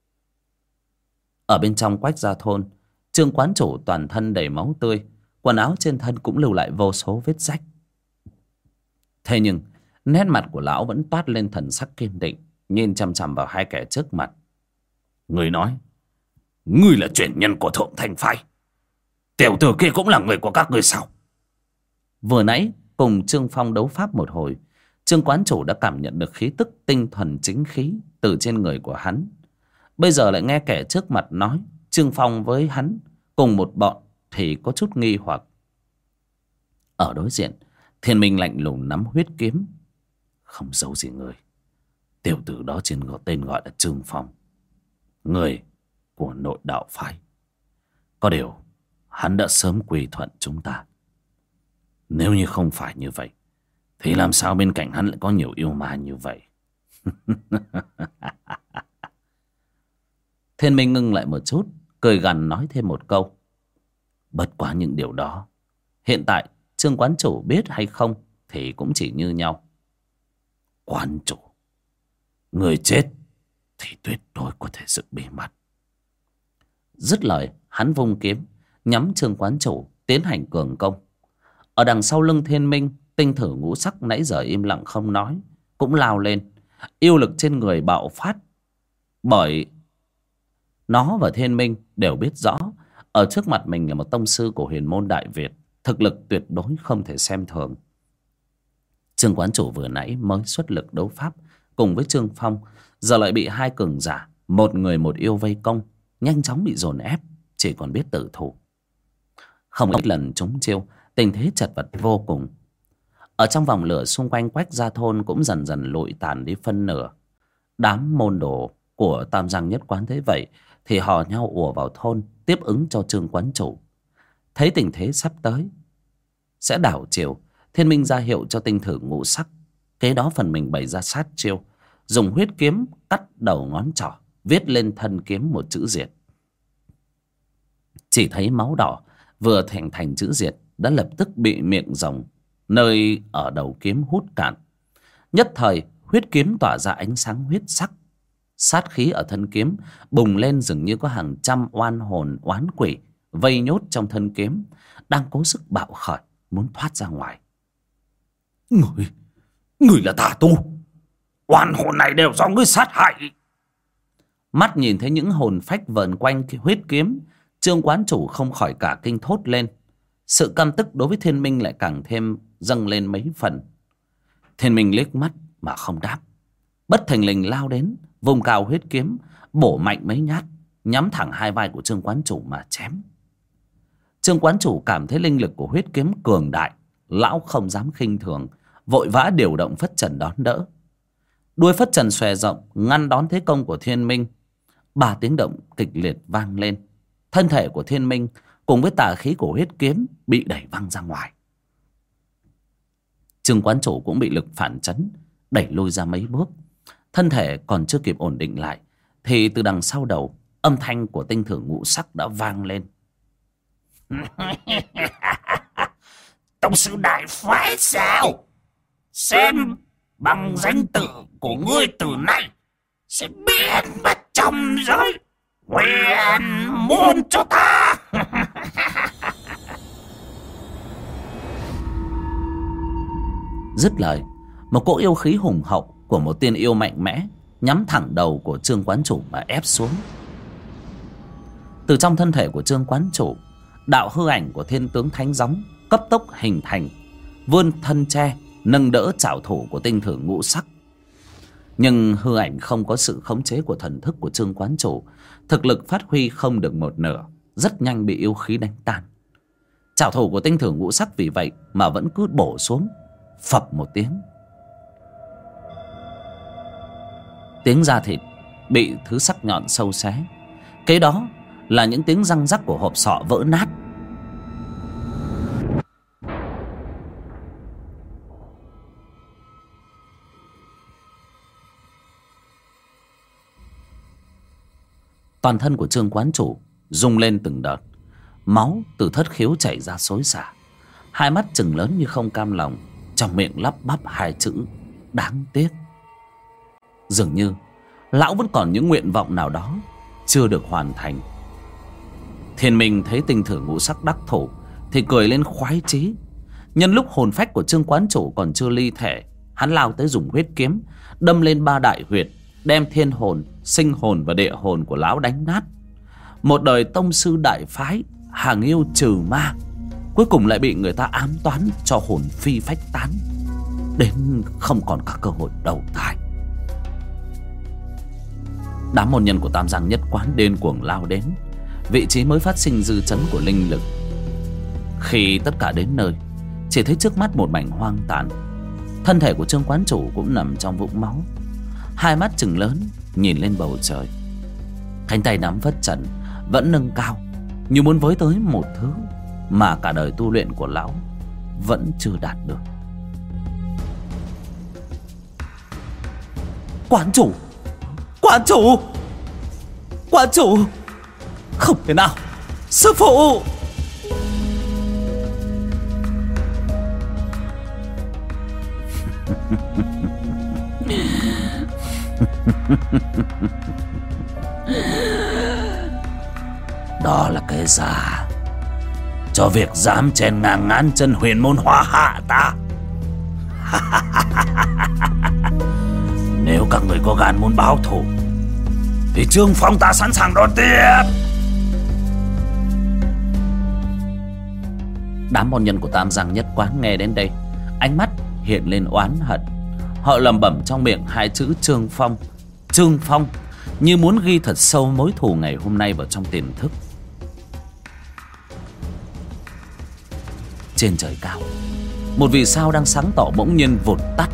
Speaker 1: Ở bên trong Quách Gia thôn, Trương quán chủ toàn thân đầy máu tươi, quần áo trên thân cũng lưu lại vô số vết rách. Thế nhưng nét mặt của lão vẫn toát lên thần sắc kiên định, nhìn chằm chằm vào hai kẻ trước mặt.
Speaker 2: Ngươi nói, ngươi là truyền nhân của Thượng Thành phái, tiểu tử kia cũng là người của các ngươi sao?
Speaker 1: Vừa nãy cùng Trương Phong đấu pháp một hồi, Trương quán chủ đã cảm nhận được khí tức tinh thuần chính khí từ trên người của hắn. Bây giờ lại nghe kẻ trước mặt nói Trương Phong với hắn cùng một bọn thì có chút nghi hoặc. Ở đối diện, Thiên Minh lạnh lùng nắm huyết kiếm. Không giấu gì người, tiểu tử đó trên tên gọi là Trương Phong, người của nội đạo phái. Có điều hắn đã sớm quy thuận chúng ta. Nếu như không phải như vậy, thì làm sao bên cạnh hắn lại có nhiều yêu ma như vậy? Thiên Minh ngưng lại một chút, cười gằn nói thêm một câu. Bất quá những điều đó, hiện tại Trương quán chủ biết hay không thì cũng chỉ như nhau. Quán chủ, người chết thì tuyệt đối có thể giữ bí mật. Dứt lời, hắn vung kiếm nhắm Trương quán chủ tiến hành cường công. Ở đằng sau lưng Thiên Minh, tinh thử ngũ sắc nãy giờ im lặng không nói cũng lao lên. Yêu lực trên người bạo phát, bởi nó và Thiên Minh đều biết rõ ở trước mặt mình là một tông sư của huyền môn Đại Việt, thực lực tuyệt đối không thể xem thường. Trương quán chủ vừa nãy mới xuất lực đấu pháp cùng với Trương Phong, giờ lại bị hai cường giả, một người một yêu vây công, nhanh chóng bị dồn ép, chỉ còn biết tử thủ. Không ít lần trúng chiêu, tình thế chật vật vô cùng. Ở trong vòng lửa xung quanh Quách Gia thôn cũng dần dần lụi tàn đi phân nửa. Đám môn đồ của Tam Giang Nhất Quán thấy vậy thì hò nhau ùa vào thôn tiếp ứng cho Trương quán chủ. Thấy tình thế sắp tới sẽ đảo chiều, Thiên Minh ra hiệu cho tinh thử ngũ sắc, kế đó phần mình bày ra sát chiêu, dùng huyết kiếm cắt đầu ngón trỏ, viết lên thân kiếm một chữ diệt. Chỉ thấy máu đỏ vừa thành chữ diệt đã lập tức bị miệng rồng nơi ở đầu kiếm hút cạn. Nhất thời huyết kiếm tỏa ra ánh sáng huyết sắc, sát khí ở thân kiếm bùng lên, dường như có hàng trăm oan hồn oán quỷ vây nhốt trong thân kiếm, đang cố sức bạo khởi muốn thoát ra ngoài.
Speaker 2: Người là tà tu, oan hồn này đều do ngươi sát hại.
Speaker 1: Mắt nhìn thấy những hồn phách vờn quanh huyết kiếm, Trương quán chủ không khỏi cả kinh thốt lên. Sự căm tức đối với Thiên Minh lại càng thêm dâng lên mấy phần. Thiên Minh liếc mắt mà không đáp, bất thình lình lao đến, vùng cao huyết kiếm bổ mạnh mấy nhát, nhắm thẳng hai vai của Trương quán chủ mà chém. Trương quán chủ cảm thấy linh lực của huyết kiếm cường đại, lão không dám khinh thường, vội vã điều động phất trần đón đỡ. Đuôi phất trần xòe rộng ngăn đón thế công của Thiên Minh. 3 tiếng động kịch liệt vang lên, thân thể của Thiên Minh cùng với tà khí của huyết kiếm bị đẩy văng ra ngoài. Trương quán chủ cũng bị lực phản chấn đẩy lùi ra mấy bước. Thân thể còn chưa kịp ổn định lại thì từ đằng sau đầu, âm thanh của tinh thử ngũ sắc đã vang lên.
Speaker 2: Tông sư đại phái sao? Xem bằng danh tự của ngươi từ nay sẽ biến mất trong giới huyền môn cho ta.
Speaker 1: Dứt lời, một cỗ yêu khí hùng hậu của một tiên yêu mạnh mẽ nhắm thẳng đầu của Trương quán chủ mà ép xuống. Từ trong thân thể của Trương quán chủ, đạo hư ảnh của thiên tướng thánh gióng cấp tốc hình thành, vươn thân che nâng đỡ trảo thủ của tinh thử ngũ sắc. Nhưng hư ảnh không có sự khống chế của thần thức của Trương quán chủ, thực lực phát huy không được một nửa, rất nhanh bị yêu khí đánh tan. Trảo thủ của tinh thử ngũ sắc vì vậy mà vẫn cứ bổ xuống, phập một tiếng. Tiếng da thịt bị thứ sắc nhọn sâu xé, kế đó là những tiếng răng rắc của hộp sọ vỡ nát. Toàn thân của Trương quán chủ rung lên từng đợt, máu từ thất khiếu chảy ra xối xả. Hai mắt trừng lớn như không cam lòng, trong miệng lắp bắp hai chữ đáng tiếc. Dường như lão vẫn còn những nguyện vọng nào đó chưa được hoàn thành. Thiên Minh thấy tinh thử ngũ sắc đắc thủ thì cười lên khoái chí. Nhân lúc hồn phách của Trương quán chủ còn chưa ly thể, hắn lao tới dùng huyết kiếm đâm lên 3 đại huyệt, đem thiên hồn, sinh hồn và địa hồn của lão đánh nát. Một đời tông sư đại phái, hàng yêu trừ ma, cuối cùng lại bị người ta ám toán cho hồn phi phách tán, đến không còn cả cơ hội đầu thai. Đám môn nhân của Tam Giang Nhất Quán điên cuồng lao đến vị trí mới phát sinh dư chấn của linh lực. Khi tất cả đến nơi, chỉ thấy trước mắt một mảnh hoang tàn. Thân thể của Trương quán chủ cũng nằm trong vũng máu, hai mắt trừng lớn nhìn lên bầu trời. Cánh tay nắm phất trần vẫn nâng cao, như muốn với tới một thứ mà cả đời tu luyện của lão vẫn chưa đạt được. Quán chủ! Quán chủ! Quán chủ! Không thể nào! Sư phụ!
Speaker 2: Đó là cái giá cho việc dám chen ngang ngán chân huyền môn Hoa Hạ ta. Nếu các người có gan muốn báo thù thì Trương Phong ta sẵn sàng đón tiếp.
Speaker 1: Đám môn nhân của Tam Giang Nhất Quán nghe đến đây, ánh mắt hiện lên oán hận. Họ lẩm bẩm trong miệng hai chữ Trương Phong, Trương Phong, như muốn ghi thật sâu mối thù ngày hôm nay vào trong tiềm thức. Trên trời cao, một vì sao đang sáng tỏ bỗng nhiên vụt tắt.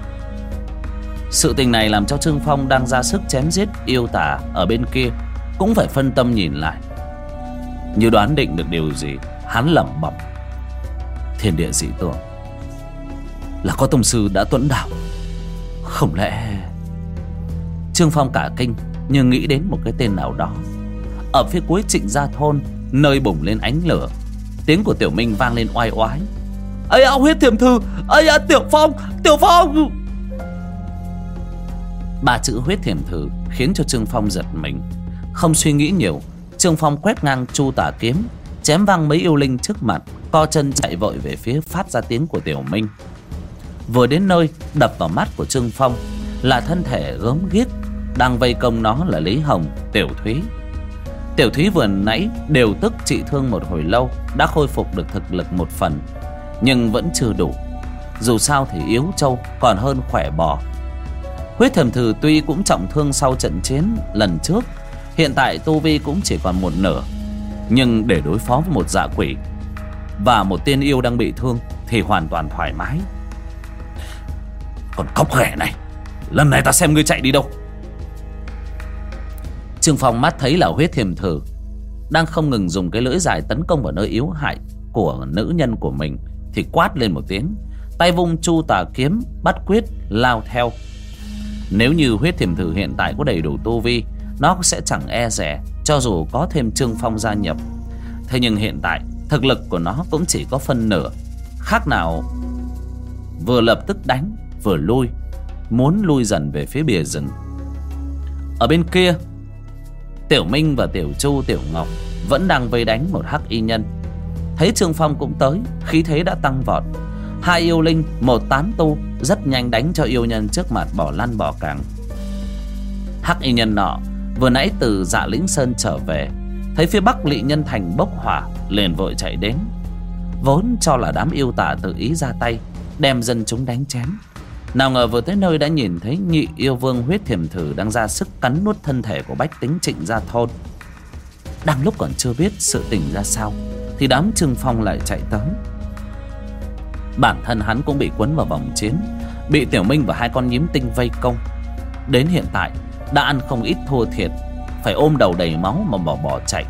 Speaker 1: Sự tình này làm cho Trương Phong đang ra sức chém giết yêu tả ở bên kia cũng phải phân tâm nhìn lại. Như đoán định được điều gì, hắn lẩm bẩm: thiên địa dị tượng, là có tông sư đã tuẫn đảo. Không lẽ... Trương Phong cả kinh, nhưng nghĩ đến một cái tên nào đó. Ở phía cuối Trịnh Gia Thôn, nơi bùng lên ánh lửa, tiếng của Tiểu Minh vang lên oai oái: "Ây à, huyết thiểm thư! Ây à, Tiểu Phong! Tiểu Phong!" Ba chữ huyết thiểm thư khiến cho Trương Phong giật mình. Không suy nghĩ nhiều, Trương Phong quét ngang chu tả kiếm, chém văng mấy yêu linh trước mặt, co chân chạy vội về phía phát ra tiếng của Tiểu Minh. Vừa đến nơi, đập vào mắt của Trương Phong là thân thể gớm ghiếc, đang vây công nó là Lý Hồng, Tiểu Thúy. Tiểu Thúy vừa nãy đều tức trị thương một hồi lâu, đã khôi phục được thực lực một phần, nhưng vẫn chưa đủ. Dù sao thì yếu trâu còn hơn khỏe bò. Huyết Thiểm Thử tuy cũng trọng thương sau trận chiến lần trước, hiện tại tu vi cũng chỉ còn một nửa, nhưng để đối phó với một dạ quỷ và một tiên yêu đang bị thương thì hoàn toàn thoải mái.
Speaker 2: Còn cóc ghẻ này, lần này ta xem ngươi chạy đi đâu.
Speaker 1: Trương Phong mắt thấy là Huyết Thiểm Thử đang không ngừng dùng cái lưỡi dài tấn công vào nơi yếu hại của nữ nhân của mình thì quát lên một tiếng, tay vung chu tà kiếm bắt quyết lao theo. Nếu như Huyết Thiểm Thử hiện tại có đầy đủ tu vi, nó sẽ chẳng e dè cho dù có thêm Trương Phong gia nhập. Thế nhưng hiện tại thực lực của nó cũng chỉ có phân nửa, khác nào vừa lập tức đánh vừa lui, muốn lui dần về phía bìa rừng. Ở bên kia, Tiểu Minh và Tiểu Chu, Tiểu Ngọc vẫn đang vây đánh một hắc y nhân. Thấy Trương Phong cũng tới, khí thế đã tăng vọt. Hai yêu linh, một tán tu rất nhanh đánh cho yêu nhân trước mặt bỏ lăn bỏ càng. Hắc y nhân nọ vừa nãy từ Dạ Lĩnh Sơn trở về, thấy phía bắc Lị Nhân Thành bốc hỏa, liền vội chạy đến. Vốn cho là đám yêu tả tự ý ra tay đem dân chúng đánh chém, nào ngờ vừa tới nơi đã nhìn thấy nhị yêu vương Huyết Thiểm Thử đang ra sức cắn nuốt thân thể của bách tính Trịnh Gia Thôn. Đang lúc còn chưa biết sự tình ra sao thì đám Trương Phong lại chạy tới. Bản thân hắn cũng bị cuốn vào vòng chiến, bị Tiểu Minh và hai con nhím tinh vây công. Đến hiện tại đã ăn không ít thua thiệt, phải ôm đầu đầy máu mà bỏ chạy.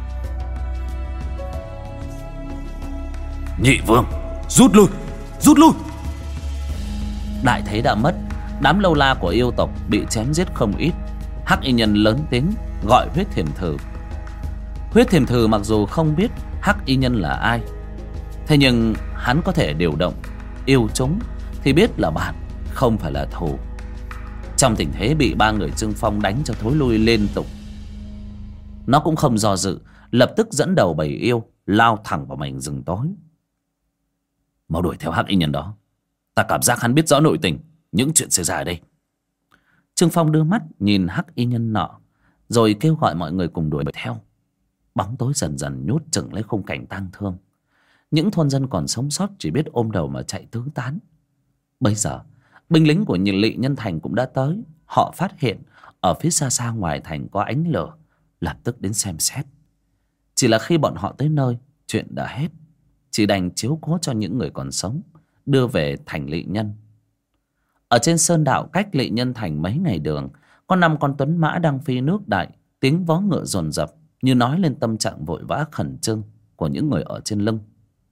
Speaker 2: Nhị vương, rút lui, rút lui.
Speaker 1: Đại thế đã mất, đám lâu la của yêu tộc bị chém giết không ít. Hắc y nhân lớn tiếng gọi Huyết Thiểm Thử. Huyết Thiểm Thử mặc dù không biết hắc y nhân là ai, thế nhưng hắn có thể điều động yêu chúng thì biết là bạn, không phải là thù. Trong tình thế bị ba người Trương Phong đánh cho thối lui liên tục, nó cũng không do dự, lập tức dẫn đầu bầy yêu lao thẳng vào mảnh rừng tối.
Speaker 2: Mau đuổi theo hắc y nhân đó, ta cảm giác hắn biết rõ nội tình những chuyện xảy ra ở đây.
Speaker 1: Trương Phong đưa mắt nhìn hắc y nhân nọ, rồi kêu gọi mọi người cùng đuổi theo. Bóng tối dần dần nhốt chừng lấy khung cảnh tang thương. Những thôn dân còn sống sót chỉ biết ôm đầu mà chạy tứ tán. Bây giờ binh lính của Lị Nhân Thành cũng đã tới. Họ phát hiện ở phía xa xa ngoài thành có ánh lửa, lập tức đến xem xét. Chỉ là khi bọn họ tới nơi, chuyện đã hết, chỉ đành chiếu cố cho những người còn sống đưa về thành Lị Nhân. Ở trên sơn đạo cách Lị Nhân Thành mấy ngày đường, có 5 con tuấn mã đang phi nước đại, tiếng vó ngựa dồn dập như nói lên tâm trạng vội vã khẩn trương của những người ở trên lưng.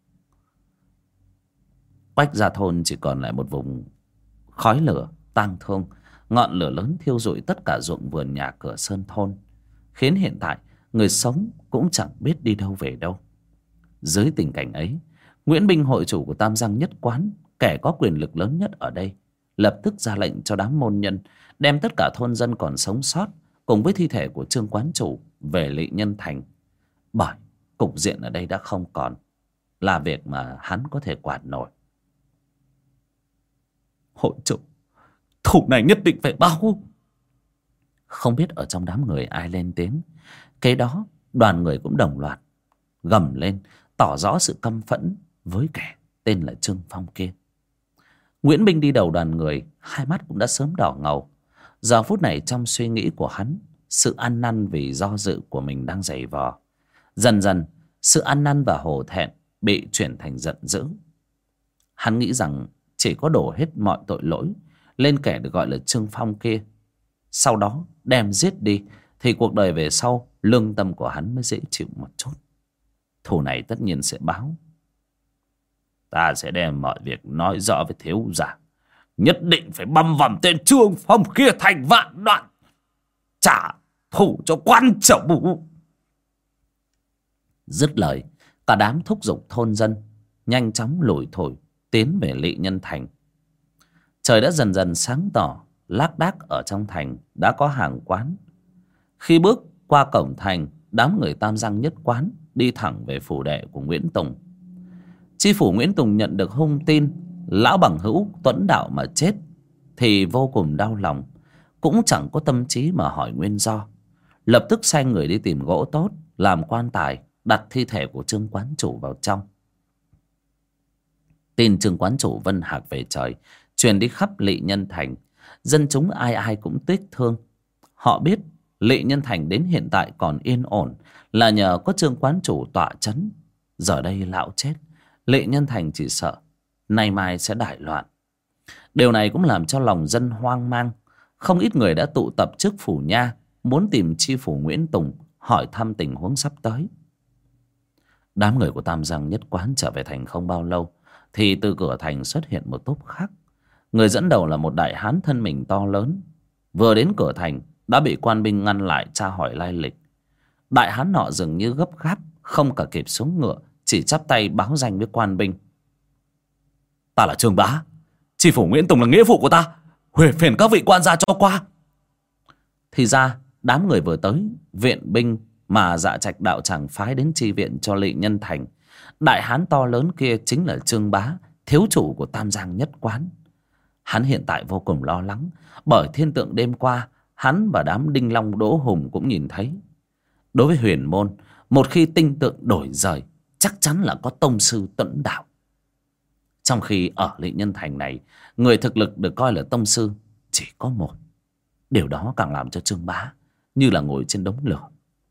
Speaker 1: Quách Gia Thôn chỉ còn lại một vùng khói lửa tang thương. Ngọn lửa lớn thiêu rụi tất cả ruộng vườn nhà cửa sơn thôn, khiến hiện tại người sống cũng chẳng biết đi đâu về đâu. Dưới tình cảnh ấy, Nguyễn Binh hội chủ của Tam Giang Nhất Quán, kẻ có quyền lực lớn nhất ở đây, lập tức ra lệnh cho đám môn nhân đem tất cả thôn dân còn sống sót cùng với thi thể của Trương quán chủ về Lỵ Nhân Thành, bởi cục diện ở đây đã không còn là việc mà hắn có thể quản nổi.
Speaker 3: Hội chủ, thủ này nhất định phải báo.
Speaker 1: Không biết ở trong đám người ai lên tiếng. Kế đó đoàn người cũng đồng loạt gầm lên, tỏ rõ sự căm phẫn với kẻ tên là Trương Phong kia. Nguyễn Binh đi đầu đoàn người, hai mắt cũng đã sớm đỏ ngầu. Giờ phút này trong suy nghĩ của hắn, sự ăn năn vì do dự của mình đang dày vò. Dần dần, sự ăn năn và hổ thẹn bị chuyển thành giận dữ. Hắn nghĩ rằng chỉ có đổ hết mọi tội lỗi lên kẻ được gọi là Trương Phong kia, sau đó đem giết đi, thì cuộc đời về sau lương tâm của hắn mới dễ chịu một chút. Thù này tất nhiên sẽ báo.
Speaker 2: Ta sẽ đem mọi việc nói rõ với thiếu gia, nhất định phải băm vằm tên Trương Phong kia thành vạn đoạn, trả thù cho quan chủ.
Speaker 1: Dứt lời, cả đám thúc giục thôn dân nhanh chóng lủi thổi tiến về Lỵ Nhân Thành. Trời đã dần dần sáng tỏ, lác đác ở trong thành đã có hàng quán. Khi bước qua cổng thành, đám người Tam Giang Nhất Quán đi thẳng về phủ đệ của Nguyễn Tùng. Chi phủ Nguyễn Tùng nhận được hung tin lão bằng hữu Tuẫn Đạo mà chết thì vô cùng đau lòng, cũng chẳng có tâm trí mà hỏi nguyên do. Lập tức sai người đi tìm gỗ tốt làm quan tài, đặt thi thể của Trương quán chủ vào trong. Tin Trương quán chủ vân hạc về trời truyền đi khắp Lỵ Nhân Thành. Dân chúng ai ai cũng tiếc thương. Họ biết Lỵ Nhân Thành đến hiện tại còn yên ổn là nhờ có Trương quán chủ tọa chấn. Giờ đây lão chết, Lỵ Nhân Thành chỉ sợ nay mai sẽ đại loạn. Điều này cũng làm cho lòng dân hoang mang. Không ít người đã tụ tập trước phủ nha, muốn tìm chi phủ Nguyễn Tùng hỏi thăm tình huống sắp tới. Đám người của Tam Giang Nhất Quán trở về thành không bao lâu thì từ cửa thành xuất hiện một tốp khác. Người dẫn đầu là một đại hán thân mình to lớn. Vừa đến cửa thành đã bị quan binh ngăn lại tra hỏi lai lịch. Đại hán nọ dường như gấp gáp, không cả kịp xuống ngựa, chỉ chắp tay báo danh với quan binh.
Speaker 3: Ta là Trương Bá, chi phủ Nguyễn Tùng là nghĩa phụ của ta, huề phiền các vị quan gia cho qua.
Speaker 1: Thì ra đám người vừa tới viện binh mà Dạ Trạch đạo tràng phái đến chi viện cho Lỵ Nhân Thành. Đại hán to lớn kia chính là Trương Bá, thiếu chủ của Tam Giang Nhất Quán. Hắn hiện tại vô cùng lo lắng, bởi thiên tượng đêm qua hắn và đám Đinh Long Đỗ Hùng cũng nhìn thấy. Đối với huyền môn, một khi tinh tượng đổi rời, chắc chắn là có tông sư Tuẫn Đạo. Trong khi ở Lỵ Nhân Thành này, người thực lực được coi là tông sư chỉ có một. Điều đó càng làm cho Trương Bá như là ngồi trên đống lửa.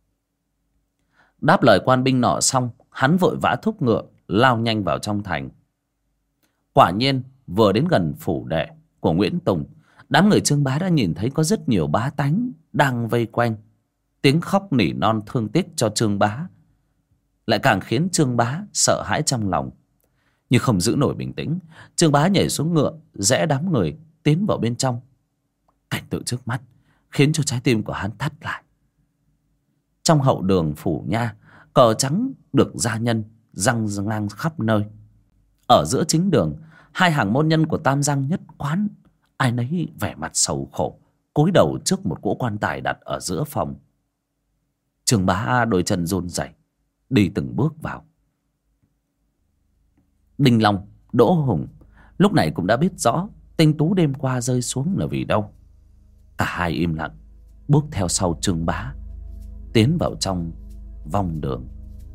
Speaker 1: Đáp lời quan binh nọ xong, hắn vội vã thúc ngựa lao nhanh vào trong thành. Quả nhiên vừa đến gần phủ đệ của Nguyễn Tùng, đám người Trương Bá đã nhìn thấy có rất nhiều bá tánh đang vây quanh. Tiếng khóc nỉ non thương tiếc cho Trương Bá lại càng khiến Trương Bá sợ hãi trong lòng. Nhưng không giữ nổi bình tĩnh, Trương Bá nhảy xuống ngựa, rẽ đám người tiến vào bên trong. Cảnh tượng trước mắt khiến cho trái tim của hắn thắt lại. Trong hậu đường phủ nha, cờ trắng được gia nhân răng ngang khắp nơi. Ở giữa chính đường, hai hàng môn nhân của Tam Giang Nhất Quán ai nấy vẻ mặt sầu khổ, cúi đầu trước một cỗ quan tài đặt ở giữa phòng. Trương Bá đôi chân run rẩy đi từng bước vào. Đinh Long, Đỗ Hùng lúc này cũng đã biết rõ tinh tú đêm qua rơi xuống là vì đâu. Cả hai im lặng bước theo sau Trương Bá tiến vào trong vong đường.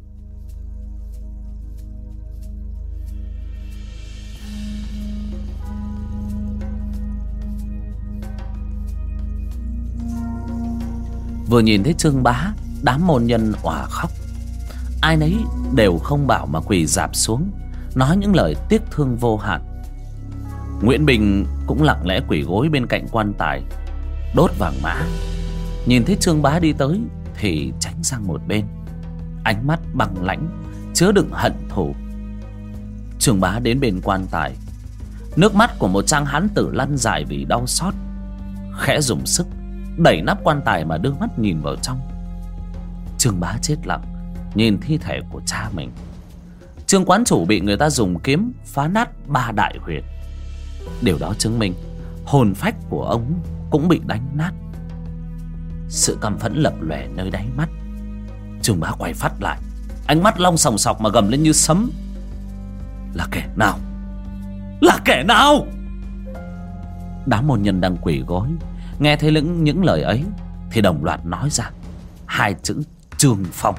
Speaker 1: Vừa nhìn thấy Trương Bá, đám môn nhân òa khóc. Ai nấy đều không bảo mà quỳ rạp xuống, nói những lời tiếc thương vô hạn. Nguyễn Bình cũng lặng lẽ quỳ gối bên cạnh quan tài, đốt vàng mã. Nhìn thấy Trương Bá đi tới thì tránh sang một bên, ánh mắt băng lãnh chứa đựng hận thù. Trương Bá đến bên quan tài, nước mắt của một trang hán tử lăn dài vì đau xót, khẽ dùng sức đẩy nắp quan tài mà đưa mắt nhìn vào trong. Trương Bá chết lặng nhìn thi thể của cha mình. Trương quán chủ bị người ta dùng kiếm phá nát 3 đại huyệt. Điều đó chứng minh hồn phách của ông cũng bị đánh nát. Sự căm phẫn lập lòe nơi đáy mắt. Trương Bá quay phát lại, ánh mắt long sòng sọc mà gầm lên như sấm: là kẻ nào? Là kẻ nào? Đám môn nhân đang quỳ gối nghe thấy những lời ấy thì đồng loạt nói ra hai chữ Trương Phong.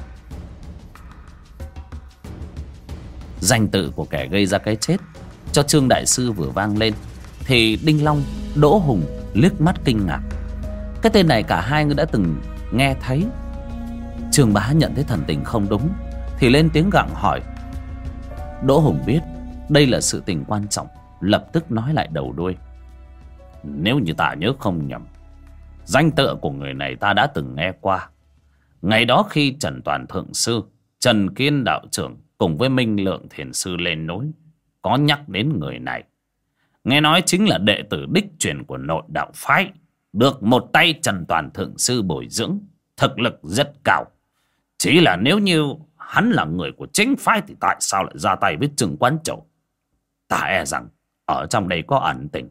Speaker 1: Danh tự của kẻ gây ra cái chết cho Trương đại sư vừa vang lên thì Đinh Long, Đỗ Hùng liếc mắt kinh ngạc. Cái tên này cả hai người đã từng nghe thấy. Trương Bá nhận thấy thần tình không đúng thì lên tiếng gặng hỏi. Đỗ Hùng biết đây là sự tình quan trọng, lập tức nói lại đầu đuôi.
Speaker 2: Nếu như ta nhớ không nhầm, danh tự của người này ta đã từng nghe qua. Ngày đó khi Trần Toàn Thượng Sư, Trần Kiên Đạo Trưởng cùng với Minh Lượng Thiền Sư lên núi, có nhắc đến người này. Nghe nói chính là đệ tử đích truyền của nội đạo phái, được một tay Trần Toàn Thượng Sư bồi dưỡng, thực lực rất cao. Chỉ là nếu như hắn là người của chính phái thì tại sao lại ra tay với Trương Quán Chủ? Ta e rằng ở trong đây có ẩn tình.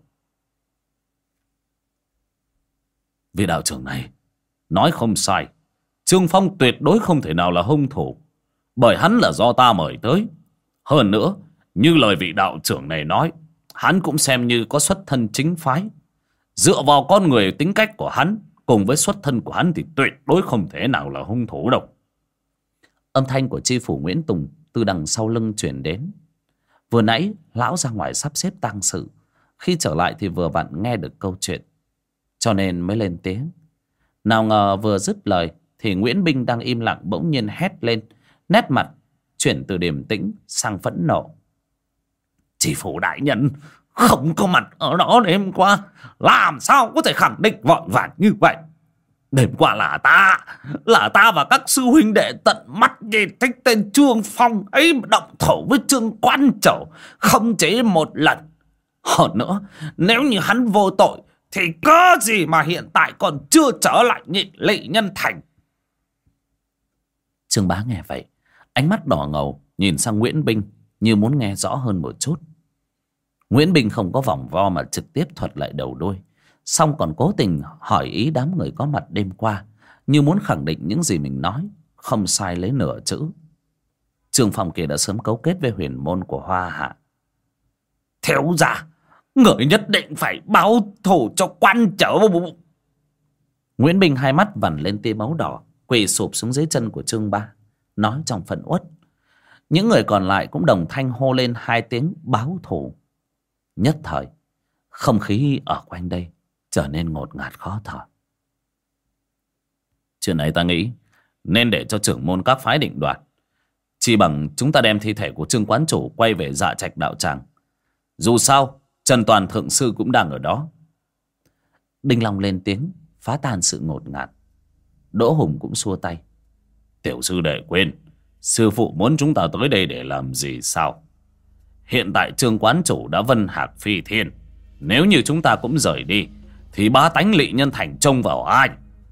Speaker 3: Vị đạo trưởng này nói không sai. Trương Phong tuyệt đối không thể nào là hung thủ, bởi hắn là do ta mời tới. Hơn nữa, như lời vị đạo trưởng này nói, hắn cũng xem như có xuất thân chính phái. Dựa vào con người tính cách của hắn cùng với xuất thân của hắn thì tuyệt đối không thể nào là hung thủ đâu.
Speaker 1: Âm thanh của tri phủ Nguyễn Tùng từ đằng sau lưng truyền đến. Vừa nãy lão ra ngoài sắp xếp tang sự, khi trở lại thì vừa vặn nghe được câu chuyện, cho nên mới lên tiếng. Nào ngờ vừa dứt lời thì Nguyễn Binh đang im lặng bỗng nhiên hét lên, nét mặt chuyển từ điềm tĩnh sang phẫn nộ.
Speaker 2: Tri phủ đại nhân không có mặt ở đó đêm qua, làm sao có thể khẳng định vội vàng như vậy? Đêm qua là ta và các sư huynh đệ tận mắt nhìn thấy tên Trương Phong ấy động thổ với Trương Quán Chủ không chỉ một lần. Hơn nữa, nếu như hắn vô tội thì có gì mà hiện tại còn chưa trở lại nhị lỵ nhân thành?
Speaker 1: Trương Bá nghe vậy, ánh mắt đỏ ngầu nhìn sang Nguyễn Binh như muốn nghe rõ hơn một chút. Nguyễn Binh không có vòng vo mà trực tiếp thuật lại đầu đuôi, xong còn cố tình hỏi ý đám người có mặt đêm qua, như muốn khẳng định những gì mình nói không sai lấy nửa chữ. Trương Phong kia đã sớm cấu kết với huyền môn của Hoa Hạ.
Speaker 2: Thiếu gia, người nhất định phải báo thù cho Quan Chủ.
Speaker 1: Nguyễn Binh hai mắt vằn lên tia máu đỏ, quỳ sụp xuống dưới chân của Trương Bá, nói trong phẫn uất. Những người còn lại cũng đồng thanh hô lên hai tiếng báo thù. Nhất thời không khí ở quanh đây trở nên ngột ngạt khó thở.
Speaker 3: Chuyện này ta nghĩ nên để cho trưởng môn các phái định đoạt. Chỉ bằng chúng ta đem thi thể của Trương Quán Chủ quay về Dạ Trạch đạo tràng. Dù sao Trần Toàn Thượng Sư cũng đang ở đó.
Speaker 1: Đinh Long lên tiếng phá tan sự ngột ngạt. Đỗ Hùng cũng xua tay.
Speaker 2: Tiểu sư đệ quên, sư phụ muốn chúng ta tới đây để làm gì sao? Hiện tại Trương Quán Chủ đã vân hạc phi thiên. Nếu như chúng ta cũng rời đi thì bá tánh lỵ nhân thành trông vào ai?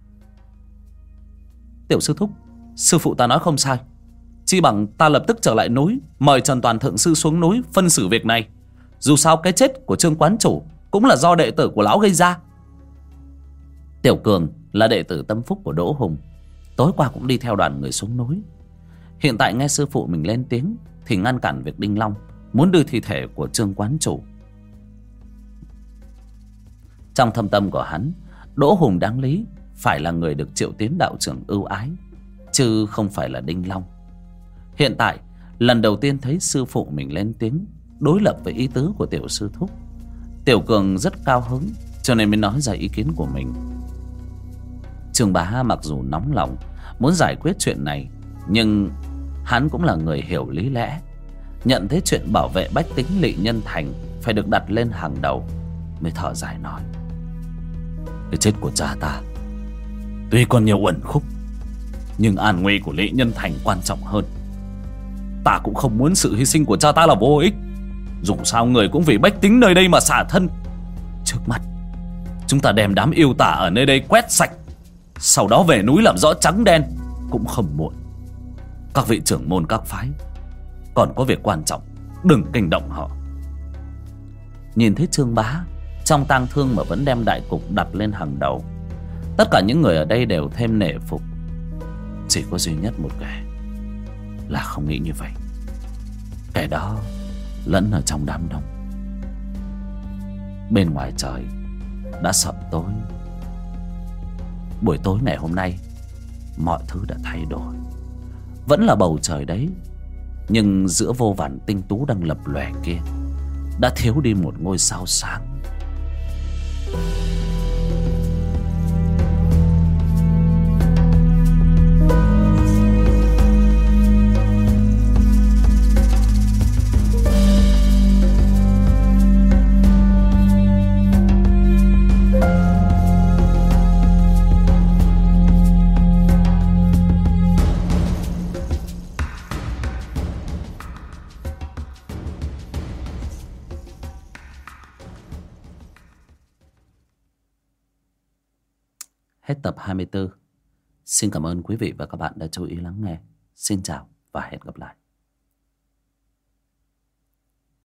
Speaker 1: Tiểu sư thúc, sư phụ ta nói không sai. Chi bằng ta lập tức trở lại núi, mời Trần Toàn Thượng Sư xuống núi phân xử việc này. Dù sao cái chết của Trương Quán Chủ cũng là do đệ tử của lão gây ra. Tiểu Cường là đệ tử tâm phúc của Đỗ Hùng, tối qua cũng đi theo đoàn người xuống núi. Hiện tại nghe sư phụ mình lên tiếng thì ngăn cản việc Đinh Long muốn đưa thi thể của Trương Quán Chủ. Trong thâm tâm của hắn, Đỗ Hùng đáng lý phải là người được Triệu Tiến đạo trưởng ưu ái, chứ không phải là Đinh Long. Hiện tại lần đầu tiên thấy sư phụ mình lên tiếng đối lập với ý tứ của tiểu sư thúc, Tiểu Cường rất cao hứng, cho nên mới nói ra ý kiến của mình. Trương Bá mặc dù nóng lòng muốn giải quyết chuyện này, nhưng hắn cũng là người hiểu lý lẽ, nhận thấy chuyện bảo vệ bách tính lỵ nhân thành phải được đặt lên hàng đầu, mới thở dài nói.
Speaker 3: Cái chết của cha ta tuy còn nhiều uẩn khúc, nhưng an nguy của lỵ nhân thành quan trọng hơn. Ta cũng không muốn sự hy sinh của cha ta là vô ích. Dù sao người cũng vì bách tính nơi đây mà xả thân. Trước mắt chúng ta đem đám yêu tả ở nơi đây quét sạch, sau đó về núi làm rõ trắng đen cũng không muộn. Các vị trưởng môn các phái còn có việc quan trọng, đừng kinh động họ.
Speaker 1: Nhìn thấy Trương Bá trong tang thương mà vẫn đem đại cục đặt lên hàng đầu. Tất cả những người ở đây đều thêm nể phục. Chỉ có duy nhất một kẻ là không nghĩ như vậy. Kẻ đó lẫn ở trong đám đông. Bên ngoài trời đã sập tối. Buổi tối ngày hôm nay mọi thứ đã thay đổi. Vẫn là bầu trời đấy, nhưng giữa vô vàn tinh tú đang lập lòe kia đã thiếu đi một ngôi sao sáng. Hết tập 24. Xin cảm ơn quý vị và các bạn đã chú ý lắng nghe. Xin chào và hẹn gặp lại.